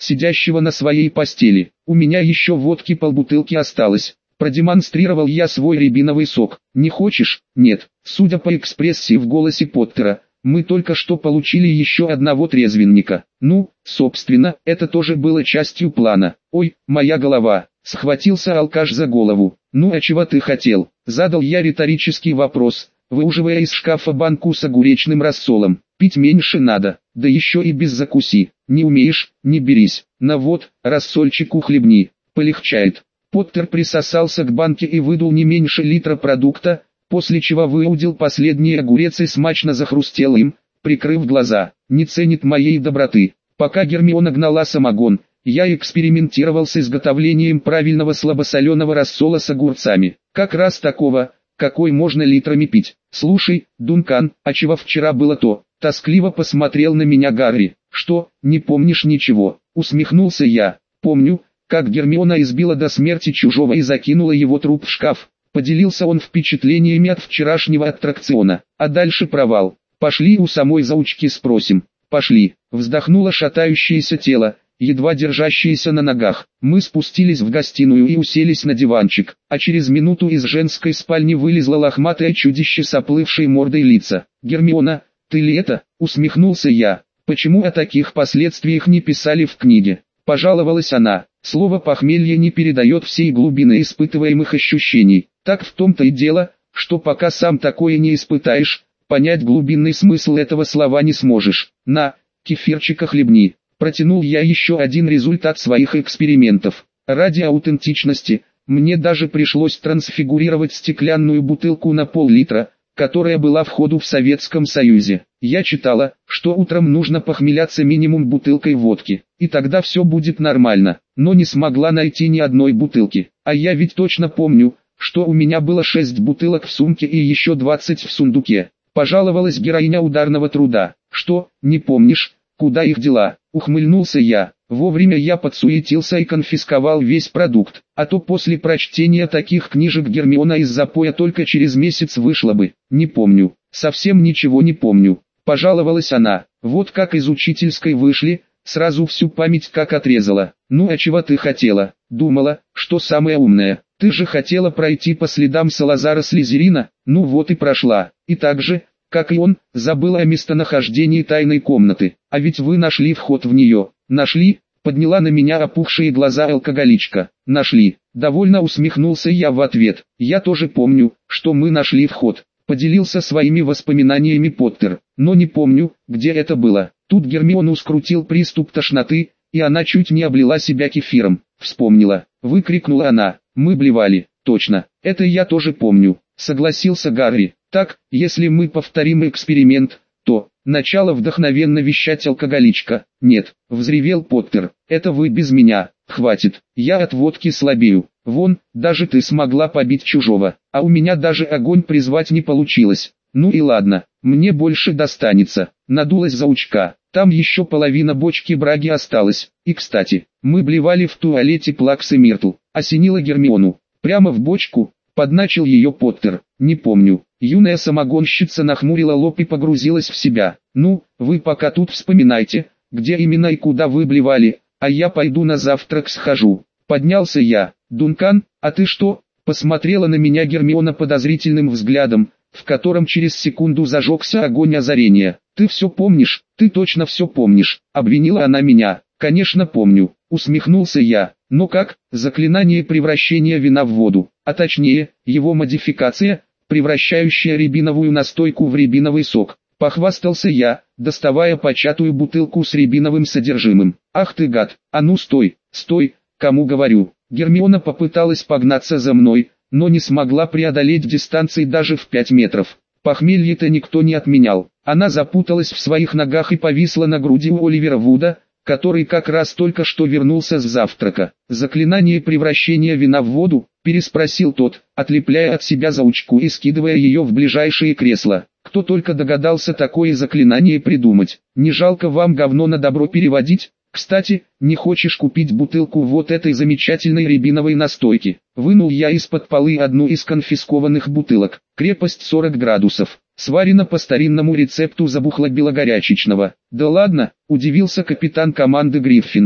сидящего на своей постели. У меня еще водки полбутылки осталось. Продемонстрировал я свой рябиновый сок. Не хочешь? Нет. Судя по экспрессии в голосе Поттера, мы только что получили еще одного трезвенника. Ну, собственно, это тоже было частью плана. Ой, моя голова. Схватился алкаш за голову. Ну а чего ты хотел? Задал я риторический вопрос, выуживая из шкафа банку с огуречным рассолом. Пить меньше надо, да еще и без закуси. Не умеешь, не берись. На вот, рассольчику хлебни. Полегчает. Поттер присосался к банке и выдул не меньше литра продукта, после чего выудил последний огурец и смачно захрустел им, прикрыв глаза. Не ценит моей доброты. Пока Гермиона гнала самогон, я экспериментировал с изготовлением правильного слабосоленого рассола с огурцами. Как раз такого, какой можно литрами пить. Слушай, Дункан, а чего вчера было то? Тоскливо посмотрел на меня Гарри. Что, не помнишь ничего? Усмехнулся я. Помню, как Гермиона избила до смерти чужого и закинула его труп в шкаф. Поделился он впечатлениями от вчерашнего аттракциона. А дальше провал. Пошли у самой заучки спросим. Пошли. Вздохнуло шатающееся тело, едва держащееся на ногах. Мы спустились в гостиную и уселись на диванчик, а через минуту из женской спальни вылезло лохматое чудище с оплывшей мордой лица. «Гермиона, ты ли это?» — усмехнулся я. «Почему о таких последствиях не писали в книге?» — пожаловалась она. Слово «похмелье» не передает всей глубины испытываемых ощущений. Так в том-то и дело, что пока сам такое не испытаешь, понять глубинный смысл этого слова не сможешь. На, кефирчика хлебни. Протянул я еще один результат своих экспериментов. Ради аутентичности, мне даже пришлось трансфигурировать стеклянную бутылку на пол-литра, которая была в ходу в Советском Союзе. Я читала, что утром нужно похмеляться минимум бутылкой водки, и тогда все будет нормально, но не смогла найти ни одной бутылки. А я ведь точно помню, что у меня было 6 бутылок в сумке и еще 20 в сундуке. Пожаловалась героиня ударного труда. Что, не помнишь, куда их дела? Ухмыльнулся я. Вовремя я подсуетился и конфисковал весь продукт, а то после прочтения таких книжек Гермиона из запоя только через месяц вышла бы. Не помню, совсем ничего не помню. Пожаловалась она. Вот как из учительской вышли, сразу всю память как отрезала. Ну а чего ты хотела? Думала, что самая умная. Ты же хотела пройти по следам Салазара Слизерина, ну вот и прошла. И так же, как и он, забыла о местонахождении тайной комнаты. А ведь вы нашли вход в нее. Нашли? Подняла на меня опухшие глаза алкоголичка. Нашли. Довольно усмехнулся я в ответ. Я тоже помню, что мы нашли вход. Поделился своими воспоминаниями Поттер. Но не помню, где это было. Тут Гермиону скрутил приступ тошноты, и она чуть не облила себя кефиром. Вспомнила. Выкрикнула она. Мы блевали. Точно. Это я тоже помню. Согласился Гарри. Так, если мы повторим эксперимент, то... Начало вдохновенно вещать алкоголичка. Нет, взревел Поттер, это вы без меня, хватит, я от водки слабею. Вон, даже ты смогла побить чужого, а у меня даже огонь призвать не получилось. Ну и ладно, мне больше достанется. Надулась заучка, там еще половина бочки браги осталась. И кстати, мы блевали в туалете Плакс и Миртл. Осенила Гермиону. Прямо в бочку, подначил ее Поттер. Не помню. Юная самогонщица нахмурила лоб и погрузилась в себя. Ну, вы пока тут вспоминайте, где именно и куда вы блевали, а я пойду на завтрак схожу. Поднялся я. Дункан, а ты что? Посмотрела на меня Гермиона подозрительным взглядом, в котором через секунду зажегся огонь озарения. Ты все помнишь? Ты точно все помнишь? Обвинила она меня. Конечно помню. Усмехнулся я. Но как? Заклинание превращения вина в воду, а точнее, его модификация, превращающая рябиновую настойку в рябиновый сок. Похвастался я, доставая початую бутылку с рябиновым содержимым. Ах ты гад, а ну стой, стой, кому говорю. Гермиона попыталась погнаться за мной, но не смогла преодолеть дистанции даже в 5 метров. Похмелье-то никто не отменял. Она запуталась в своих ногах и повисла на груди у Оливера Вуда, который как раз только что вернулся с завтрака. «Заклинание превращения вина в воду?» – переспросил тот, отлепляя от себя заучку и скидывая ее в ближайшее кресло. «Кто только догадался такое заклинание придумать. Не жалко вам говно на добро переводить? Кстати, не хочешь купить бутылку вот этой замечательной рябиновой настойки?» Вынул я из-под полы одну из конфискованных бутылок. Крепость 40 градусов. Сварено по старинному рецепту забухла белогорячечного. «Да ладно», – удивился капитан команды Гриффиндора.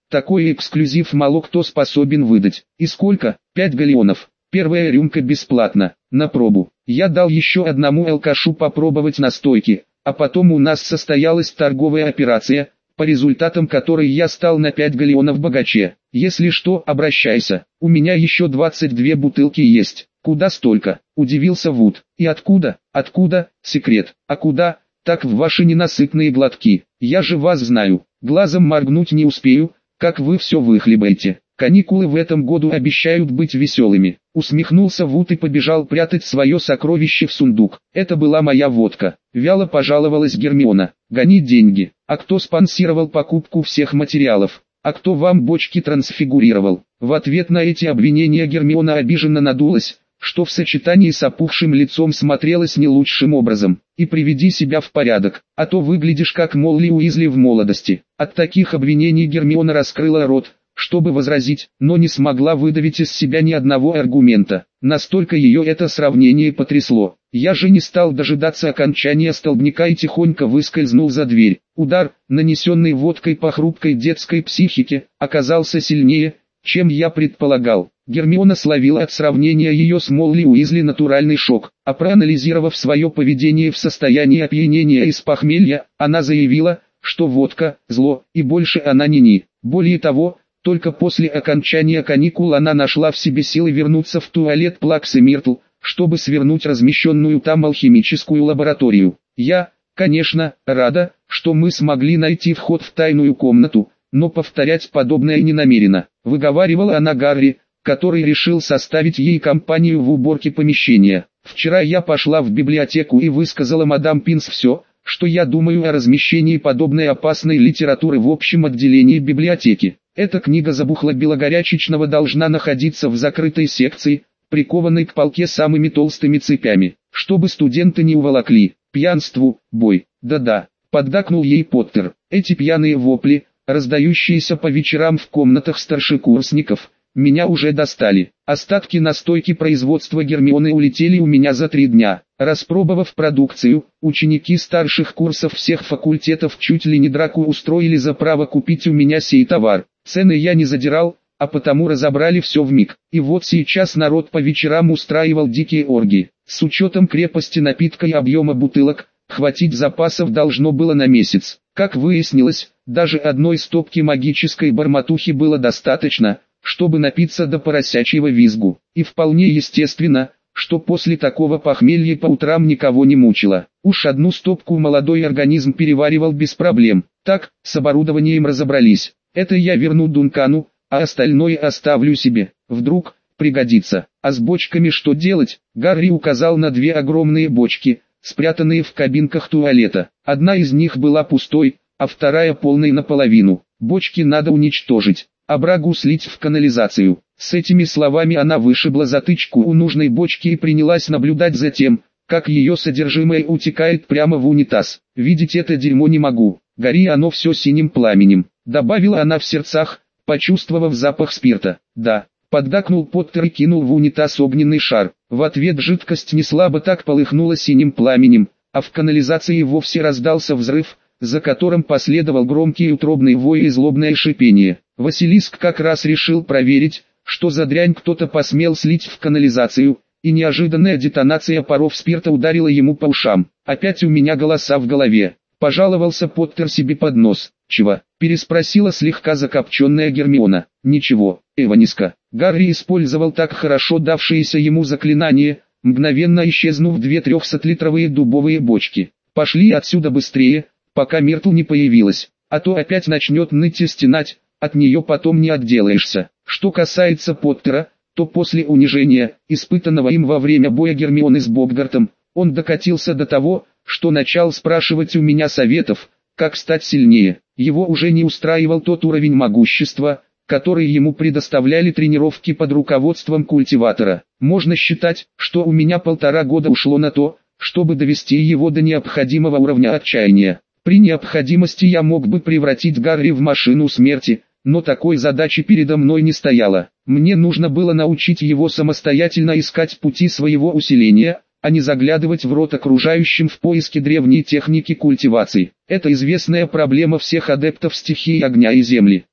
Такой эксклюзив мало кто способен выдать. И сколько? 5 галеонов. Первая рюмка бесплатно, на пробу. Я дал еще одному алкашу попробовать настойки, а потом у нас состоялась торговая операция, по результатам которой я стал на 5 галеонов богаче. Если что, обращайся, у меня еще 22 бутылки есть. Куда столько? Удивился Вуд. И откуда? Откуда? Секрет. А куда? Так в ваши ненасытные глотки. Я же вас знаю. Глазом моргнуть не успею, как вы все выхлебаете. Каникулы в этом году обещают быть веселыми. Усмехнулся Вуд и побежал прятать свое сокровище в сундук. Это была моя водка. Вяло пожаловалась Гермиона. Гони деньги. А кто спонсировал покупку всех материалов? А кто вам бочки трансфигурировал? В ответ на эти обвинения Гермиона обиженно надулась, что в сочетании с опухшим лицом смотрелось не лучшим образом. И приведи себя в порядок, а то выглядишь как Молли Уизли в молодости. От таких обвинений Гермиона раскрыла рот, чтобы возразить, но не смогла выдавить из себя ни одного аргумента. Настолько ее это сравнение потрясло. Я же не стал дожидаться окончания столбняка и тихонько выскользнул за дверь. Удар, нанесенный водкой по хрупкой детской психике, оказался сильнее, чем я предполагал. Гермиона словила от сравнения ее с Молли Уизли натуральный шок, а проанализировав свое поведение в состоянии опьянения и с похмелья, она заявила, что водка – зло, и больше она не. Более того, только после окончания каникул она нашла в себе силы вернуться в туалет Плакс и Миртл, чтобы свернуть размещенную там алхимическую лабораторию. Я, конечно, рада, что мы смогли найти вход в тайную комнату, но повторять подобное не намерена, выговаривала она Гарри, который решил составить ей компанию в уборке помещения. Вчера я пошла в библиотеку и высказала мадам Пинс все, что я думаю о размещении подобной опасной литературы в общем отделении библиотеки. Эта книга забухла-белогорячечного должна находиться в закрытой секции, прикованной к полке самыми толстыми цепями, чтобы студенты не уволокли. Пьянству, бой. Да-да, поддакнул ей Поттер. Эти пьяные вопли, раздающиеся по вечерам в комнатах старшекурсников, меня уже достали. Остатки настойки производства Гермионы улетели у меня за 3 дня. Распробовав продукцию, ученики старших курсов всех факультетов чуть ли не драку устроили за право купить у меня сей товар. Цены я не задирал, а потому разобрали все вмиг. И вот сейчас народ по вечерам устраивал дикие оргии. С учетом крепости напитка и объема бутылок, хватить запасов должно было на месяц. Как выяснилось, даже одной стопки магической бормотухи было достаточно, чтобы напиться до поросячьего визгу. И вполне естественно, что после такого похмелья по утрам никого не мучило. Уж одну стопку молодой организм переваривал без проблем. Так, с оборудованием разобрались. Это я верну Дункану, а остальное оставлю себе. Вдруг пригодится. А с бочками что делать? Гарри указал на 2 огромные бочки, спрятанные в кабинках туалета. Одна из них была пустой, а вторая полной наполовину. Бочки надо уничтожить, а брагу слить в канализацию. С этими словами она вышибла затычку у нужной бочки и принялась наблюдать за тем, как ее содержимое утекает прямо в унитаз. Видеть это дерьмо не могу. Гори оно все синим пламенем, добавила она в сердцах, почувствовав запах спирта. Да, поддакнул Поттер и кинул в унитаз огненный шар. В ответ жидкость неслабо так полыхнула синим пламенем, а в канализации вовсе раздался взрыв, за которым последовал громкий утробный вой и злобное шипение. Василиск как раз решил проверить, что за дрянь кто-то посмел слить в канализацию, и неожиданная детонация паров спирта ударила ему по ушам. «Опять у меня голоса в голове», — пожаловался Поттер себе под нос. «Чего?» — переспросила слегка закопченная Гермиона. «Ничего, Эваниска». Гарри использовал так хорошо давшееся ему заклинание, мгновенно исчезнув 2 300-литровые дубовые бочки. «Пошли отсюда быстрее, пока Миртл не появилась, а то опять начнет ныть и стенать, от нее потом не отделаешься». Что касается Поттера, то после унижения, испытанного им во время боя Гермионы с Богартом, он докатился до того, что начал спрашивать у меня советов, как стать сильнее. Его уже не устраивал тот уровень могущества, который ему предоставляли тренировки под руководством культиватора. Можно считать, что у меня 1,5 года ушло на то, чтобы довести его до необходимого уровня отчаяния. При необходимости я мог бы превратить Гарри в машину смерти, но такой задачи передо мной не стояло. Мне нужно было научить его самостоятельно искать пути своего усиления, а не заглядывать в рот окружающим в поиске древней техники культивации. Это известная проблема всех адептов стихии огня и земли.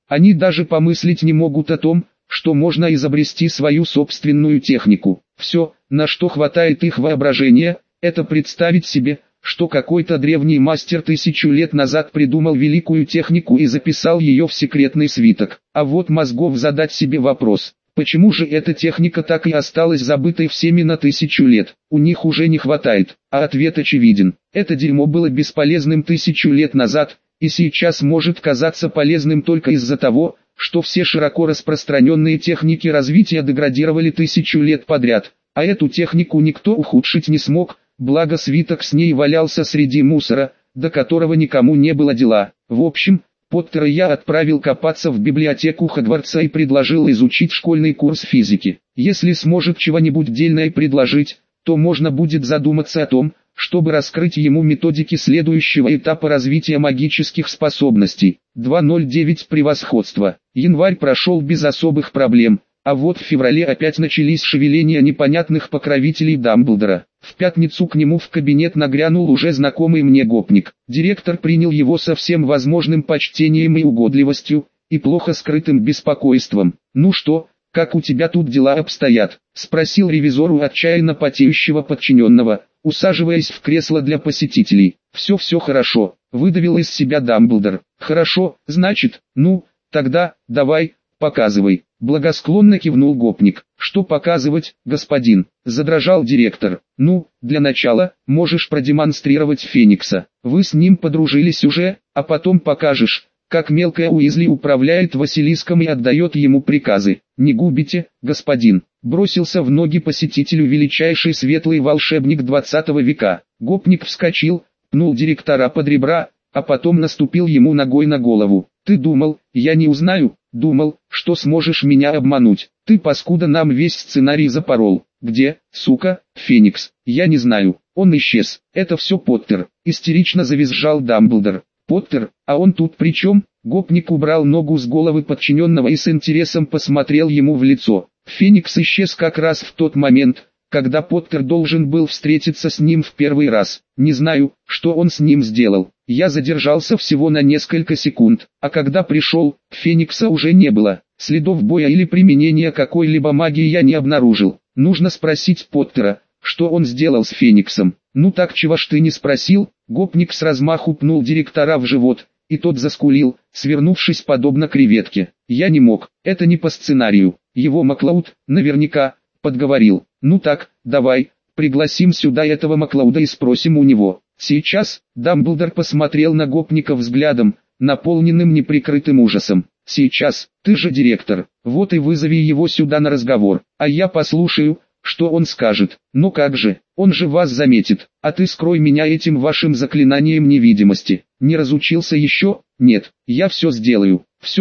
Они даже помыслить не могут о том, что можно изобрести свою собственную технику. Все, на что хватает их воображения, это представить себе, что какой-то древний мастер 1000 лет назад придумал великую технику и записал ее в секретный свиток. А вот мозгов задать себе вопрос, почему же эта техника так и осталась забытой всеми на 1000 лет? У них уже не хватает, а ответ очевиден. Это дерьмо было бесполезным 1000 лет назад, и сейчас может казаться полезным только из-за того, что все широко распространенные техники развития деградировали 1000 лет подряд, а эту технику никто ухудшить не смог, благо свиток с ней валялся среди мусора, до которого никому не было дела. В общем, Поттера я отправил копаться в библиотеку Хогвартса и предложил изучить школьный курс физики. Если сможет чего-нибудь дельное предложить, то можно будет задуматься о том, чтобы раскрыть ему методики следующего этапа развития магических способностей. 209 превосходство. Январь прошел без особых проблем, а вот в феврале опять начались шевеления непонятных покровителей Дамблдора. В пятницу к нему в кабинет нагрянул уже знакомый мне гопник. Директор принял его со всем возможным почтением и угодливостью, и плохо скрытым беспокойством. «Ну что, как у тебя тут дела обстоят?» — спросил ревизор у отчаянно потеющего подчиненного, усаживаясь в кресло для посетителей. «Все хорошо», — выдавил из себя Дамблдор. «Хорошо, значит, ну, тогда, давай, показывай». Благосклонно кивнул гопник. «Что показывать, господин?» — задрожал директор. «Ну, для начала, можешь продемонстрировать Феникса. Вы с ним подружились уже, а потом покажешь, как мелкая Уизли управляет Василиском и отдает ему приказы. Не губите, господин», — бросился в ноги посетителю величайший светлый волшебник 20 века. Гопник вскочил, пнул директора под ребра, а потом наступил ему ногой на голову. «Ты думал, я не узнаю? Думал, что сможешь меня обмануть? Ты, паскуда, нам весь сценарий запорол. Где, сука, Феникс? Я не знаю, он исчез. Это все Поттер», — истерично завизжал Дамблдор. «Поттер, а он тут при чем?» Гопник убрал ногу с головы подчиненного и с интересом посмотрел ему в лицо. Феникс исчез как раз в тот момент, когда Поттер должен был встретиться с ним в первый раз. Не знаю, что он с ним сделал. Я задержался всего на несколько секунд, а когда пришел, Феникса уже не было. Следов боя или применения какой-либо магии я не обнаружил. Нужно спросить Поттера, что он сделал с Фениксом. «Ну так чего ж ты не спросил?» Гопник с размаху пнул директора в живот, и тот заскулил, свернувшись подобно креветке. «Я не мог, это не по сценарию. Его Маклауд, наверняка, подговорил. Ну так, давай, пригласим сюда этого Маклауда и спросим у него». Сейчас Дамблдор посмотрел на гопника взглядом, наполненным неприкрытым ужасом. «Сейчас, ты же директор, вот и вызови его сюда на разговор, а я послушаю, что он скажет». «Ну как же, он же вас заметит, а ты скрой меня этим вашим заклинанием невидимости». «Не разучился еще?» «Нет, я все сделаю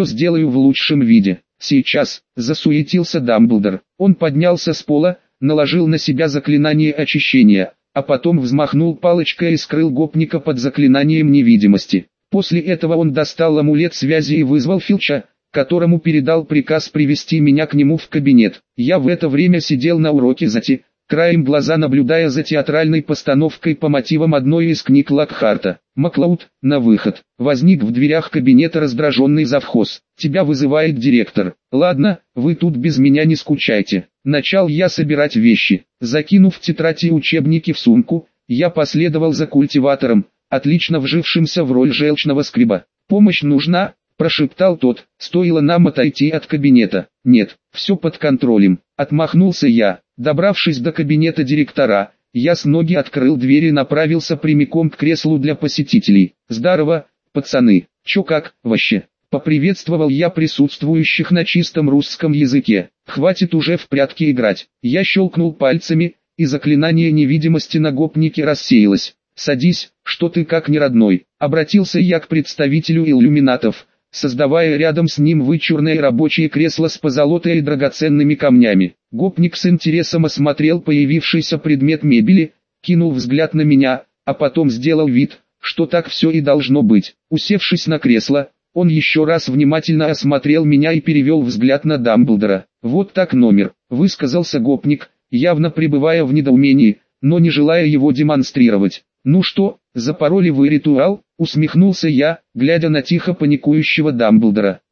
в лучшем виде». «Сейчас», засуетился Дамблдор. Он поднялся с пола, наложил на себя заклинание очищения, а потом взмахнул палочкой и скрыл гопника под заклинанием невидимости. После этого он достал амулет связи и вызвал Филча, которому передал приказ привести меня к нему в кабинет. Я в это время сидел на уроке Зати, краем глаза наблюдая за театральной постановкой по мотивам одной из книг Локхарта. «Маклауд, на выход!» Возник в дверях кабинета раздраженный завхоз. «Тебя вызывает директор». «Ладно, вы тут без меня не скучайте». Начал я собирать вещи. Закинув тетрадь и учебники в сумку, я последовал за культиватором, отлично вжившимся в роль желчного скреба. «Помощь нужна?» – прошептал тот. «Стоило нам отойти от кабинета». «Нет, все под контролем», – отмахнулся я. Добравшись до кабинета директора, я с ноги открыл дверь и направился прямиком к креслу для посетителей. «Здорово, пацаны, чё как, вообще?» Поприветствовал я присутствующих на чистом русском языке. «Хватит уже в прятки играть». Я щелкнул пальцами, и заклинание невидимости на гопнике рассеялось. «Садись, что ты как не родной», — обратился я к представителю иллюминатов, создавая рядом с ним вычурное рабочее кресло с позолотой и драгоценными камнями. Гопник с интересом осмотрел появившийся предмет мебели, кинул взгляд на меня, а потом сделал вид, что так все и должно быть. Усевшись на кресло, он еще раз внимательно осмотрел меня и перевел взгляд на Дамблдора. «Вот так номер», — высказался гопник, явно пребывая в недоумении, но не желая его демонстрировать. «Ну что, запороли вы ритуал?» — усмехнулся я, глядя на тихо паникующего Дамблдора.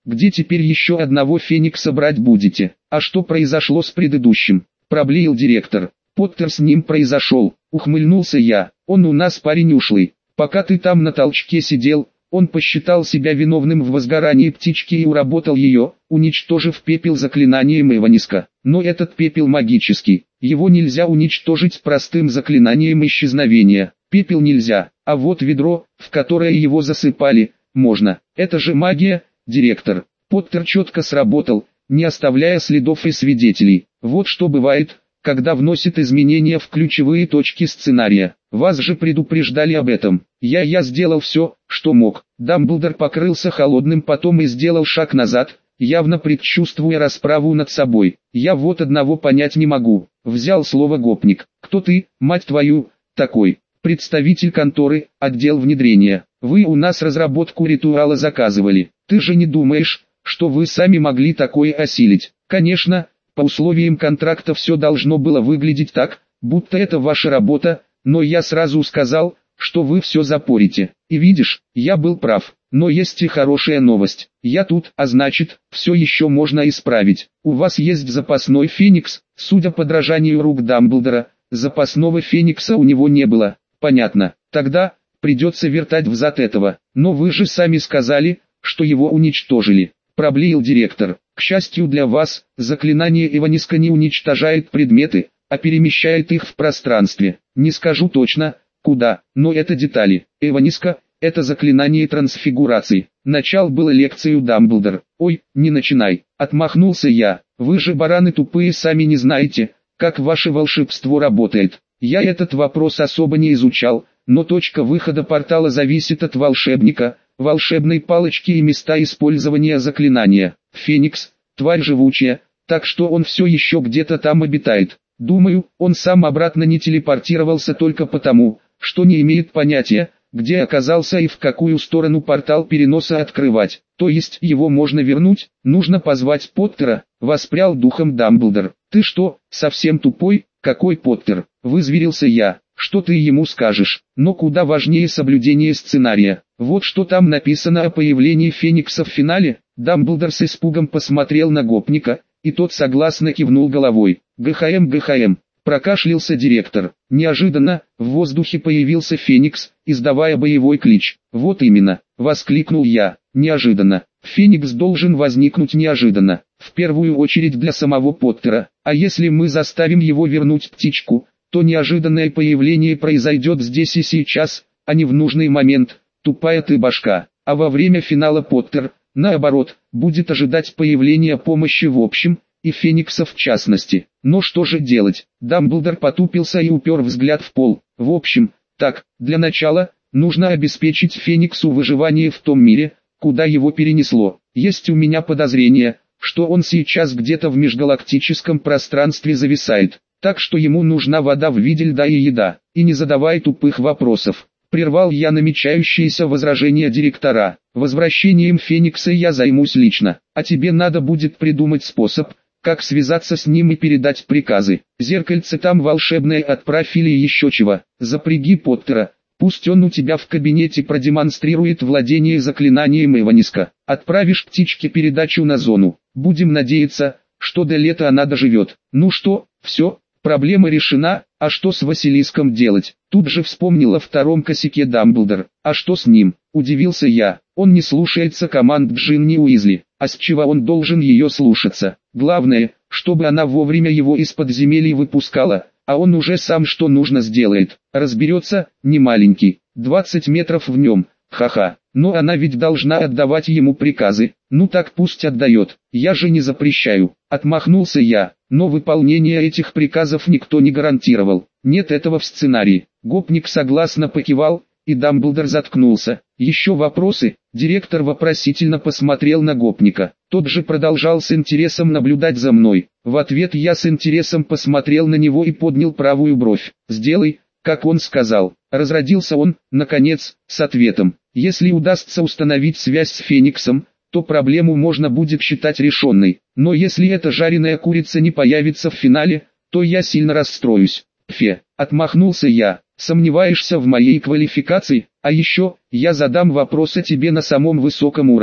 Где теперь еще одного Феникса брать будете? А что произошло с предыдущим? Проблеял директор. Поттер с ним произошел, ухмыльнулся я. Он у нас парень ушлый. Пока ты там на толчке сидел, он посчитал себя виновным в возгорании птички и уработал ее, уничтожив пепел заклинанием Эваниска. Но этот пепел магический, его нельзя уничтожить простым заклинанием исчезновения. Пепел нельзя, а вот ведро, в которое его засыпали, можно. Это же магия, директор. Поттер четко сработал, не оставляя следов и свидетелей. Вот что бывает, когда вносят изменения в ключевые точки сценария. Вас же предупреждали об этом. Я сделал все, что мог. Дамблдор покрылся холодным потом и сделал шаг назад, явно предчувствуя расправу над собой. Я вот одного понять не могу. Взял слово гопник. Кто ты, мать твою, такой? Представитель конторы, отдел внедрения. Вы у нас разработку ритуала заказывали. Ты же не думаешь, что вы сами могли такое осилить? Конечно, по условиям контракта все должно было выглядеть так, будто это ваша работа, но я сразу сказал, что вы все запорите. И видишь, я был прав. Но есть и хорошая новость. Я тут, а значит, все еще можно исправить. У вас есть запасной Феникс, судя по дрожанию рук Дамблдора, запасного Феникса у него не было. Понятно. Тогда придется вертать взад этого. Но вы же сами сказали, что его уничтожили. Проблеял директор. К счастью для вас, заклинание Эваниска не уничтожает предметы, а перемещает их в пространстве. Не скажу точно, куда, но это детали. Эваниска – это заклинание трансфигурации. Начал было лекцию Дамблдор. Ой, не начинай. Отмахнулся я. Вы же бараны тупые сами не знаете, как ваше волшебство работает. Я этот вопрос особо не изучал, но точка выхода портала зависит от волшебника, волшебной палочки и места использования заклинания. Феникс – тварь живучая, так что он все еще где-то там обитает. Думаю, он сам обратно не телепортировался только потому, что не имеет понятия, где оказался и в какую сторону портал переноса открывать. То есть его можно вернуть, нужно позвать Поттера, воспрял духом Дамблдор. Ты что, совсем тупой? Какой Поттер? Вызверился я. Что ты ему скажешь? Но куда важнее соблюдение сценария. Вот что там написано о появлении Феникса в финале. Дамблдор с испугом посмотрел на гопника, и тот согласно кивнул головой. ГХМ, прокашлялся директор. Неожиданно, в воздухе появился Феникс, издавая боевой клич. Вот именно, воскликнул я. Неожиданно. Феникс должен возникнуть неожиданно. В первую очередь для самого Поттера. А если мы заставим его вернуть птичку, то неожиданное появление произойдет здесь и сейчас, а не в нужный момент. Тупая ты башка. А во время финала Поттер, наоборот, будет ожидать появления помощи в общем, и Феникса в частности. Но что же делать? Дамблдор потупился и упер взгляд в пол. В общем, так, для начала, нужно обеспечить Фениксу выживание в том мире, куда его перенесло. Есть у меня подозрение, что он сейчас где-то в межгалактическом пространстве зависает. Так что ему нужна вода в виде льда и еда. И не задавай тупых вопросов. Прервал я намечающиеся возражения директора. Возвращением Феникса я займусь лично. А тебе надо будет придумать способ, как связаться с ним и передать приказы. Зеркальце там волшебное отправь или еще чего. Запряги Поттера. Пусть он у тебя в кабинете продемонстрирует владение заклинанием Эваниска. Отправишь птичке передачу на зону. Будем надеяться, что до лета она доживет. Ну что, все, проблема решена, а что с Василиском делать? Тут же вспомнил о втором косяке Дамблдор. А что с ним? Удивился я. Он не слушается команд Джинни Уизли. А с чего он должен ее слушаться? Главное, чтобы она вовремя его из подземелья выпускала. А он уже сам что нужно сделает. Разберется, не маленький, 20 метров в нем, ха-ха. Но она ведь должна отдавать ему приказы. Ну так пусть отдает, я же не запрещаю. Отмахнулся я, но выполнение этих приказов никто не гарантировал. Нет этого в сценарии. Гопник согласно покивал, и Дамблдор заткнулся. Еще вопросы? Директор вопросительно посмотрел на гопника. Тот же продолжал с интересом наблюдать за мной. В ответ я с интересом посмотрел на него и поднял правую бровь. «Сделай, как он сказал». Разродился он, наконец, с ответом. «Если удастся установить связь с Фениксом, то проблему можно будет считать решенной. Но если эта жареная курица не появится в финале, то я сильно расстроюсь». «Фе», отмахнулся я. «Сомневаешься в моей квалификации? А еще, я задам вопросы тебе на самом высоком уровне.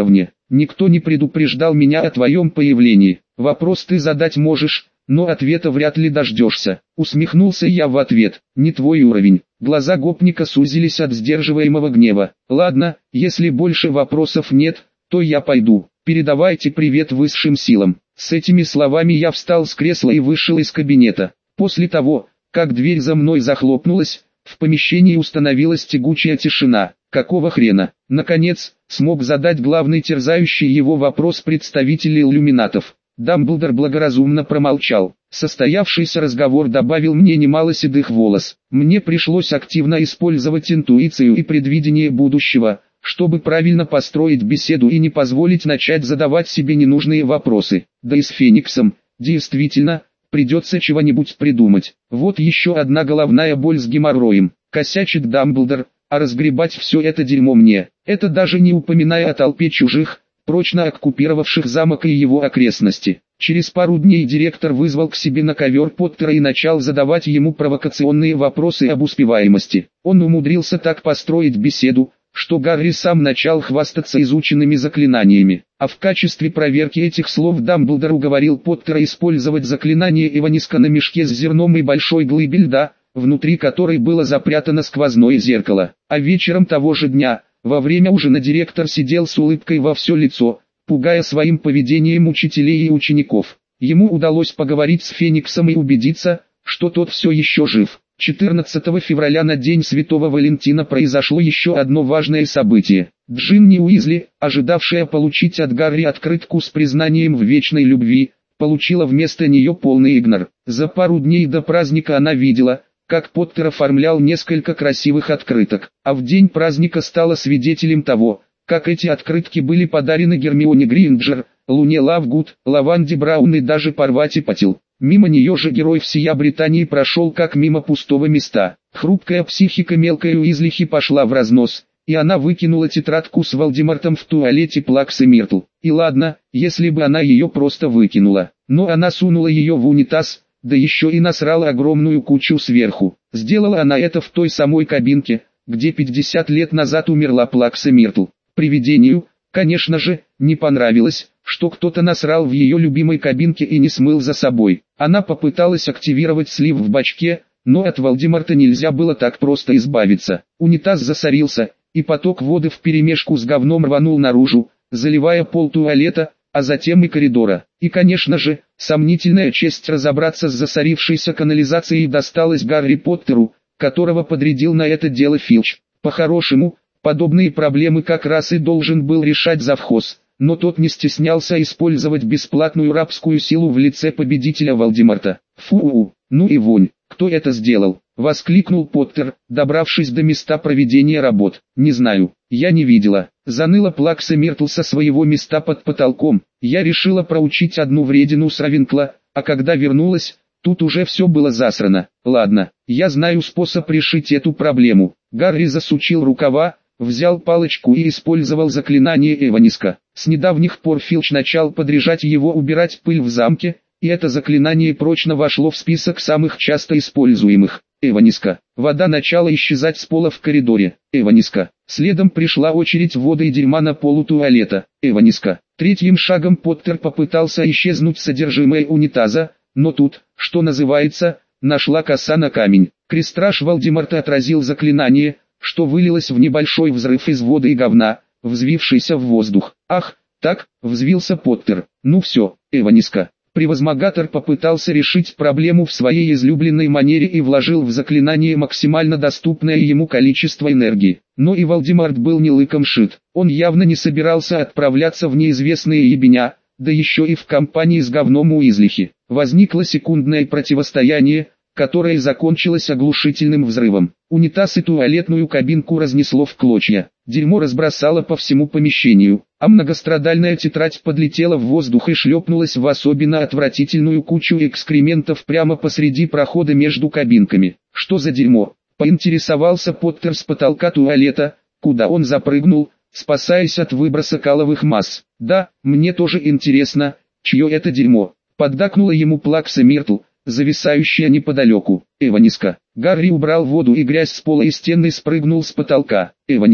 Никто не предупреждал меня о твоем появлении. Вопрос ты задать можешь, но ответа вряд ли дождешься. Усмехнулся я в ответ. Не твой уровень. Глаза гопника сузились от сдерживаемого гнева. Ладно, если больше вопросов нет, то я пойду. Передавайте привет высшим силам. С этими словами я встал с кресла и вышел из кабинета. После того, как дверь за мной захлопнулась, в помещении установилась тягучая тишина. Какого хрена? Наконец, смог задать главный терзающий его вопрос представитель иллюминатов. Дамблдор благоразумно промолчал. Состоявшийся разговор добавил мне немало седых волос. Мне пришлось активно использовать интуицию и предвидение будущего, чтобы правильно построить беседу и не позволить начать задавать себе ненужные вопросы. Да и с Фениксом, действительно, придется чего-нибудь придумать. Вот еще одна головная боль с геморроем. Косячит Дамблдор, а разгребать все это дерьмо мне. Это даже не упоминая о толпе чужих, прочно оккупировавших замок и его окрестности. Через пару дней директор вызвал к себе на ковер Поттера и начал задавать ему провокационные вопросы об успеваемости. Он умудрился так построить беседу, что Гарри сам начал хвастаться изученными заклинаниями. А в качестве проверки этих слов Дамблдор уговорил Поттера использовать заклинание Иваниска на мешке с зерном и большой глыбе льда, внутри которой было запрятано сквозное зеркало. А вечером того же дня, во время ужина директор сидел с улыбкой во все лицо, пугая своим поведением учителей и учеников. Ему удалось поговорить с Фениксом и убедиться, что тот все еще жив. 14 февраля на День Святого Валентина произошло еще одно важное событие. Джинни Уизли, ожидавшая получить от Гарри открытку с признанием в вечной любви, получила вместо нее полный игнор. За пару дней до праздника она видела, как Поттер оформлял несколько красивых открыток, а в день праздника стала свидетелем того, как эти открытки были подарены Гермионе Грейнджер, Луне Лавгуд, Лаванде Браун и даже Парвати Патил. Мимо нее же герой всея Британии прошел как мимо пустого места. Хрупкая психика мелкой Уизлихи пошла в разнос, и она выкинула тетрадку с Волдемортом в туалете Плаксы Миртл. И ладно, если бы она ее просто выкинула, но она сунула ее в унитаз, да еще и насрала огромную кучу сверху. Сделала она это в той самой кабинке, где 50 лет назад умерла Плакса Миртл. Привидению, конечно же, не понравилось, что кто-то насрал в ее любимой кабинке и не смыл за собой. Она попыталась активировать слив в бачке, но от Волдеморта нельзя было так просто избавиться. Унитаз засорился, и поток воды вперемешку с говном рванул наружу, заливая пол туалета, а затем и коридора. И конечно же, сомнительная честь разобраться с засорившейся канализацией досталась Гарри Поттеру, которого подрядил на это дело Филч. По-хорошему, подобные проблемы как раз и должен был решать завхоз, но тот не стеснялся использовать бесплатную рабскую силу в лице победителя Волдеморта. «Фу, ну и вонь, кто это сделал?» — воскликнул Поттер, добравшись до места проведения работ. «Не знаю, я не видела». Заныла Плакса Миртл со своего места под потолком. Я решила проучить одну вредину с Равенкла, а когда вернулась, тут уже все было засрано. Ладно, я знаю способ решить эту проблему. Гарри засучил рукава, взял палочку и использовал заклинание Иваниска. С недавних пор Филч начал подряжать его убирать пыль в замке, и это заклинание прочно вошло в список самых часто используемых. Иваниска. Вода начала исчезать с пола в коридоре. Иваниска. Следом пришла очередь воды и дерьма на полу туалета. Иваниска. Третьим шагом Поттер попытался исчезнуть содержимое унитаза, но тут, что называется, нашла коса на камень. Крестраж Волдеморта отразил заклинание, что вылилось в небольшой взрыв из воды и говна, взвившийся в воздух. «Ах, так», — взвился Поттер. «Ну все, Иваниска». Превозмогатор попытался решить проблему в своей излюбленной манере и вложил в заклинание максимально доступное ему количество энергии. Но и Волдеморт был не лыком шит. Он явно не собирался отправляться в неизвестные ебеня, да еще и в компании с говном Уизлихи. Возникло секундное противостояние, которое закончилось оглушительным взрывом. Унитаз и туалетную кабинку разнесло в клочья. Дерьмо разбросало по всему помещению, а многострадальная тетрадь подлетела в воздух и шлепнулась в особенно отвратительную кучу экскрементов прямо посреди прохода между кабинками. «Что за дерьмо?» — поинтересовался Поттер с потолка туалета, куда он запрыгнул, спасаясь от выброса каловых масс. «Да, мне тоже интересно, чье это дерьмо?» — поддакнула ему Плакса Миртл, зависающая неподалеку. «Иваниска». Гарри убрал воду и грязь с пола и стены и спрыгнул с потолка. «Иваниска».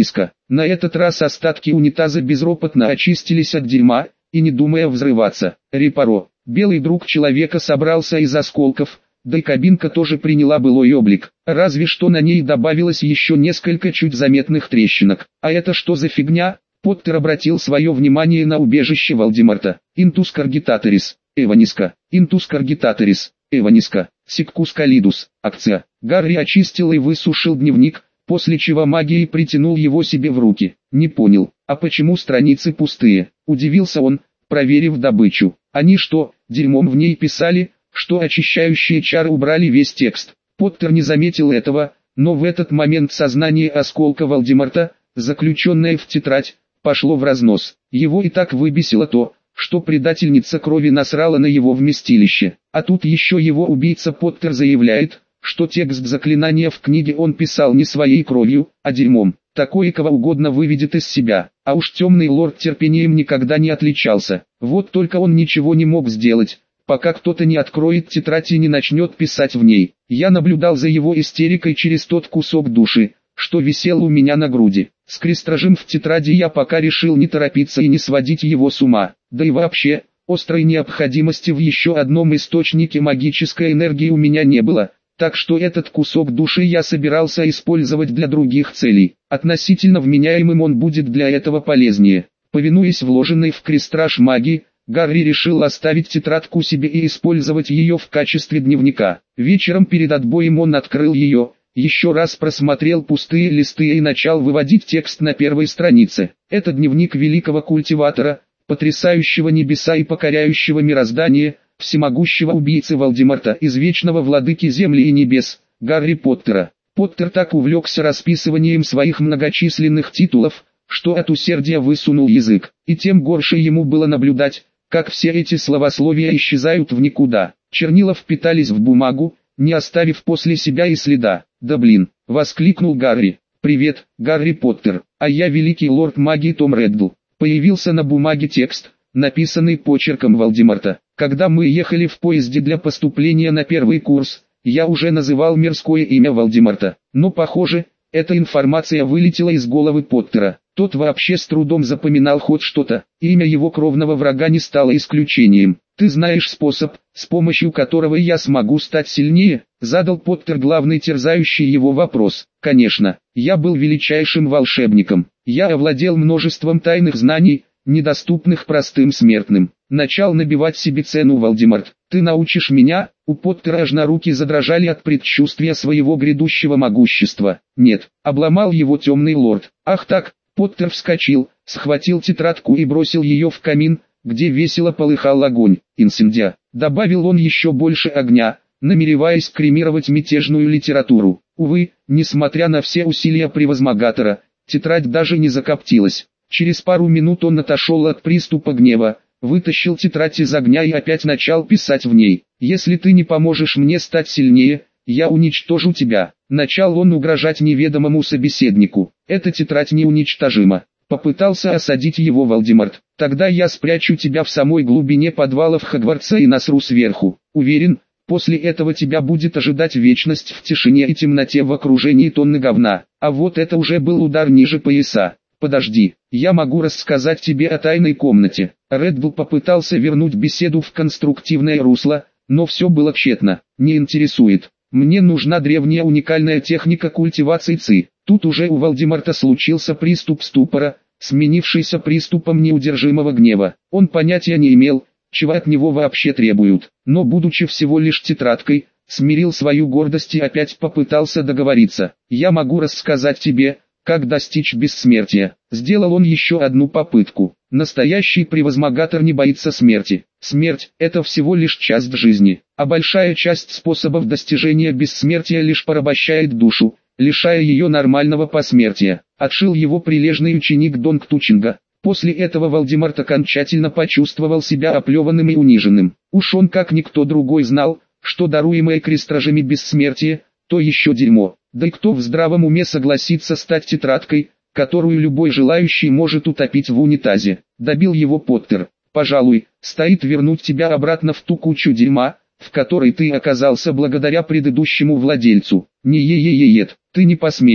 На этот раз остатки унитаза безропотно очистились от дерьма, и не думая взрываться. Репаро, белый друг человека, собрался из осколков, да и кабинка тоже приняла былой облик, разве что на ней добавилось еще несколько чуть заметных трещинок. А это что за фигня? Поттер обратил свое внимание на убежище Волдеморта. Интус Каргитаторис, Эваниска, Интус Каргитаторис, Эваниска, Сиккус Калидус, акция. Гарри очистил и высушил дневник, после чего магией притянул его себе в руки. Не понял, а почему страницы пустые? Удивился он, проверив добычу. Они что, дерьмом в ней писали, что очищающие чары убрали весь текст? Поттер не заметил этого, но в этот момент сознание осколка Волдеморта, заключенное в тетрадь, пошло в разнос. Его и так выбесило то, что предательница крови насрала на его вместилище. А тут еще его убийца Поттер заявляет, что текст заклинания в книге он писал не своей кровью, а дерьмом. Такое кого угодно выведет из себя, а уж темный лорд терпением никогда не отличался. Вот только он ничего не мог сделать, пока кто-то не откроет тетрадь и не начнет писать в ней. Я наблюдал за его истерикой через тот кусок души, что висел у меня на груди. С крестражем в тетради я пока решил не торопиться и не сводить его с ума. Да и вообще, острой необходимости в еще одном источнике магической энергии у меня не было. Так что этот кусок души я собирался использовать для других целей. Относительно вменяемым он будет для этого полезнее. Повинуясь вложенной в крестраж магии, Гарри решил оставить тетрадку себе и использовать ее в качестве дневника. Вечером перед отбоем он открыл ее, еще раз просмотрел пустые листы и начал выводить текст на первой странице. Это дневник великого культиватора, потрясающего небеса и покоряющего мироздание, всемогущего убийцы Волдеморта, извечного владыки земли и небес, Гарри Поттера. Поттер так увлекся расписыванием своих многочисленных титулов, что от усердия высунул язык, и тем горше ему было наблюдать, как все эти словословия исчезают в никуда. Чернила впитались в бумагу, не оставив после себя и следа. «Да блин!» — воскликнул Гарри. «Привет, Гарри Поттер, а я великий лорд магии Том Реддл». Появился на бумаге текст, написанный почерком Волдеморта. Когда мы ехали в поезде для поступления на первый курс, я уже называл мирское имя Волдеморта. Но похоже, эта информация вылетела из головы Поттера. Тот вообще с трудом запоминал хоть что-то. Имя его кровного врага не стало исключением. «Ты знаешь способ, с помощью которого я смогу стать сильнее?» — задал Поттер главный терзающий его вопрос. «Конечно, я был величайшим волшебником. Я овладел множеством тайных знаний, недоступных простым смертным. Начал набивать себе цену. Волдеморт, ты научишь меня?» У Поттера аж на руки задрожали от предчувствия своего грядущего могущества. «Нет», — обломал его темный лорд. «Ах так!» Поттер вскочил, схватил тетрадку и бросил ее в камин, где весело полыхал огонь. «Инсендия», — добавил он еще больше огня, намереваясь кремировать мятежную литературу. Увы, несмотря на все усилия превозмогатора, тетрадь даже не закоптилась. Через пару минут он отошел от приступа гнева, вытащил тетрадь из огня и опять начал писать в ней. «Если ты не поможешь мне стать сильнее, я уничтожу тебя». Начал он угрожать неведомому собеседнику. «Эта тетрадь неуничтожима». Попытался осадить его Волдеморт. «Тогда я спрячу тебя в самой глубине подвалов Хогвартса и насру сверху. Уверен, после этого тебя будет ожидать вечность в тишине и темноте в окружении тонны говна». А вот это уже был удар ниже пояса. «Подожди, я могу рассказать тебе о тайной комнате». Реддл попытался вернуть беседу в конструктивное русло, но все было тщетно. «Не интересует. Мне нужна древняя уникальная техника культивации ЦИ». Тут уже у Волдеморта случился приступ ступора, сменившийся приступом неудержимого гнева. Он понятия не имел, чего от него вообще требуют, но будучи всего лишь тетрадкой, смирил свою гордость и опять попытался договориться. «Я могу рассказать тебе, как достичь бессмертия». Сделал он еще одну попытку. Настоящий превозмогатор не боится смерти. Смерть – это всего лишь часть жизни, а большая часть способов достижения бессмертия лишь порабощает душу, лишая ее нормального посмертия. Отшил его прилежный ученик Донг Тучинга. После этого Волдеморт окончательно почувствовал себя оплеванным и униженным. Уж он как никто другой знал, что даруемое крестражами бессмертие – то еще дерьмо. Да и кто в здравом уме согласится стать тетрадкой, которую любой желающий может утопить в унитазе? Добил его Поттер. «Пожалуй, стоит вернуть тебя обратно в ту кучу дерьма, в которой ты оказался благодаря предыдущему владельцу». «Не-е-е-е-ет, ты не посмеешь».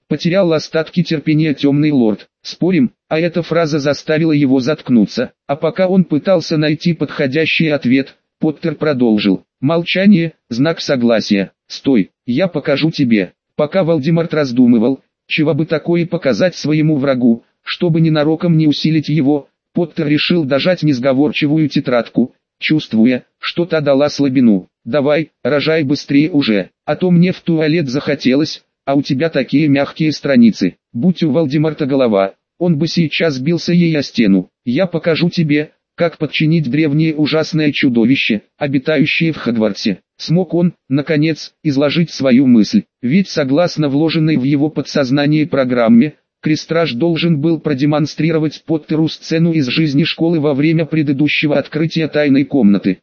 Потерял остатки терпения темный лорд. Спорим? А эта фраза заставила его заткнуться. А пока он пытался найти подходящий ответ, Поттер продолжил. Молчание, знак согласия. Стой, я покажу тебе. Пока Волдеморт раздумывал, чего бы такое показать своему врагу, чтобы ненароком не усилить его, Поттер решил дожать несговорчивую тетрадку, чувствуя, что та дала слабину. «Давай, рожай быстрее уже, а то мне в туалет захотелось, а у тебя такие мягкие страницы». Будь у Волдеморта голова, он бы сейчас бился ей о стену. «Я покажу тебе, как подчинить древнее ужасное чудовище, обитающее в Хогвартсе». Смог он, наконец, изложить свою мысль, ведь согласно вложенной в его подсознание программе, Крестраж должен был продемонстрировать Поттеру сцену из жизни школы во время предыдущего открытия тайной комнаты.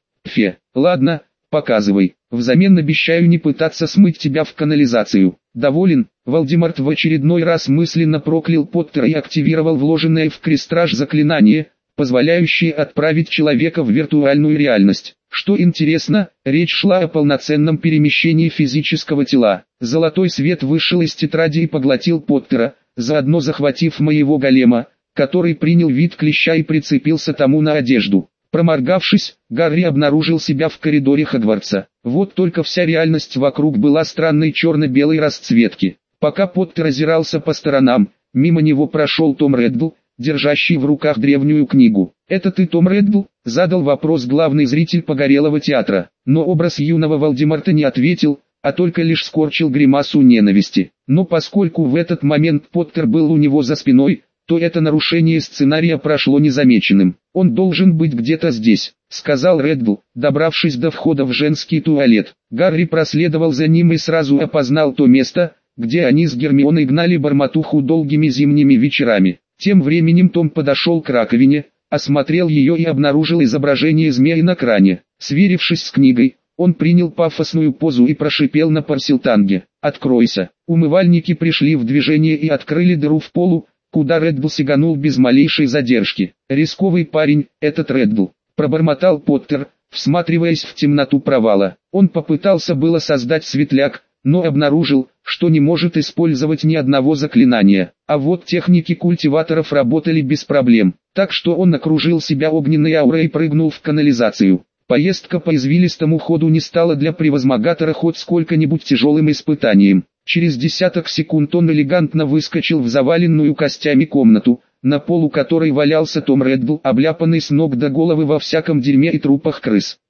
Ладно, показывай, взамен обещаю не пытаться смыть тебя в канализацию. Доволен, Волдеморт в очередной раз мысленно проклял Поттера и активировал вложенное в Крестраж заклинание, позволяющее отправить человека в виртуальную реальность. Что интересно, речь шла о полноценном перемещении физического тела. Золотой свет вышел из тетради и поглотил Поттера, заодно захватив моего голема, который принял вид клеща и прицепился тому на одежду. Проморгавшись, Гарри обнаружил себя в коридоре Хогвартса. Вот только вся реальность вокруг была странной черно-белой расцветки. Пока Поттер озирался по сторонам, мимо него прошел Том Реддл, держащий в руках древнюю книгу. «Это ты, Том Реддл?» — задал вопрос главный зритель Погорелого театра. Но образ юного Волдеморта не ответил, а только лишь скорчил гримасу ненависти. Но поскольку в этот момент Поттер был у него за спиной, то это нарушение сценария прошло незамеченным. «Он должен быть где-то здесь», — сказал Реддл, добравшись до входа в женский туалет. Гарри проследовал за ним и сразу опознал то место, где они с Гермионой гнали бормотуху долгими зимними вечерами. Тем временем Том подошел к раковине, осмотрел ее и обнаружил изображение змеи на кране. Сверившись с книгой, он принял пафосную позу и прошипел на парсилтанге: «Откройся». Умывальники пришли в движение и открыли дыру в полу, куда Реддл сиганул без малейшей задержки. «Рисковый парень, этот Реддл», — пробормотал Поттер, всматриваясь в темноту провала. Он попытался было создать светляк, но обнаружил, что не может использовать ни одного заклинания. А вот техники культиваторов работали без проблем, так что он окружил себя огненной аурой и прыгнул в канализацию. Поездка по извилистому ходу не стала для превозмогатора хоть сколько-нибудь тяжелым испытанием. Через десяток секунд он элегантно выскочил в заваленную костями комнату, на полу которой валялся Том Реддл, обляпанный с ног до головы во всяком дерьме и трупах крыс.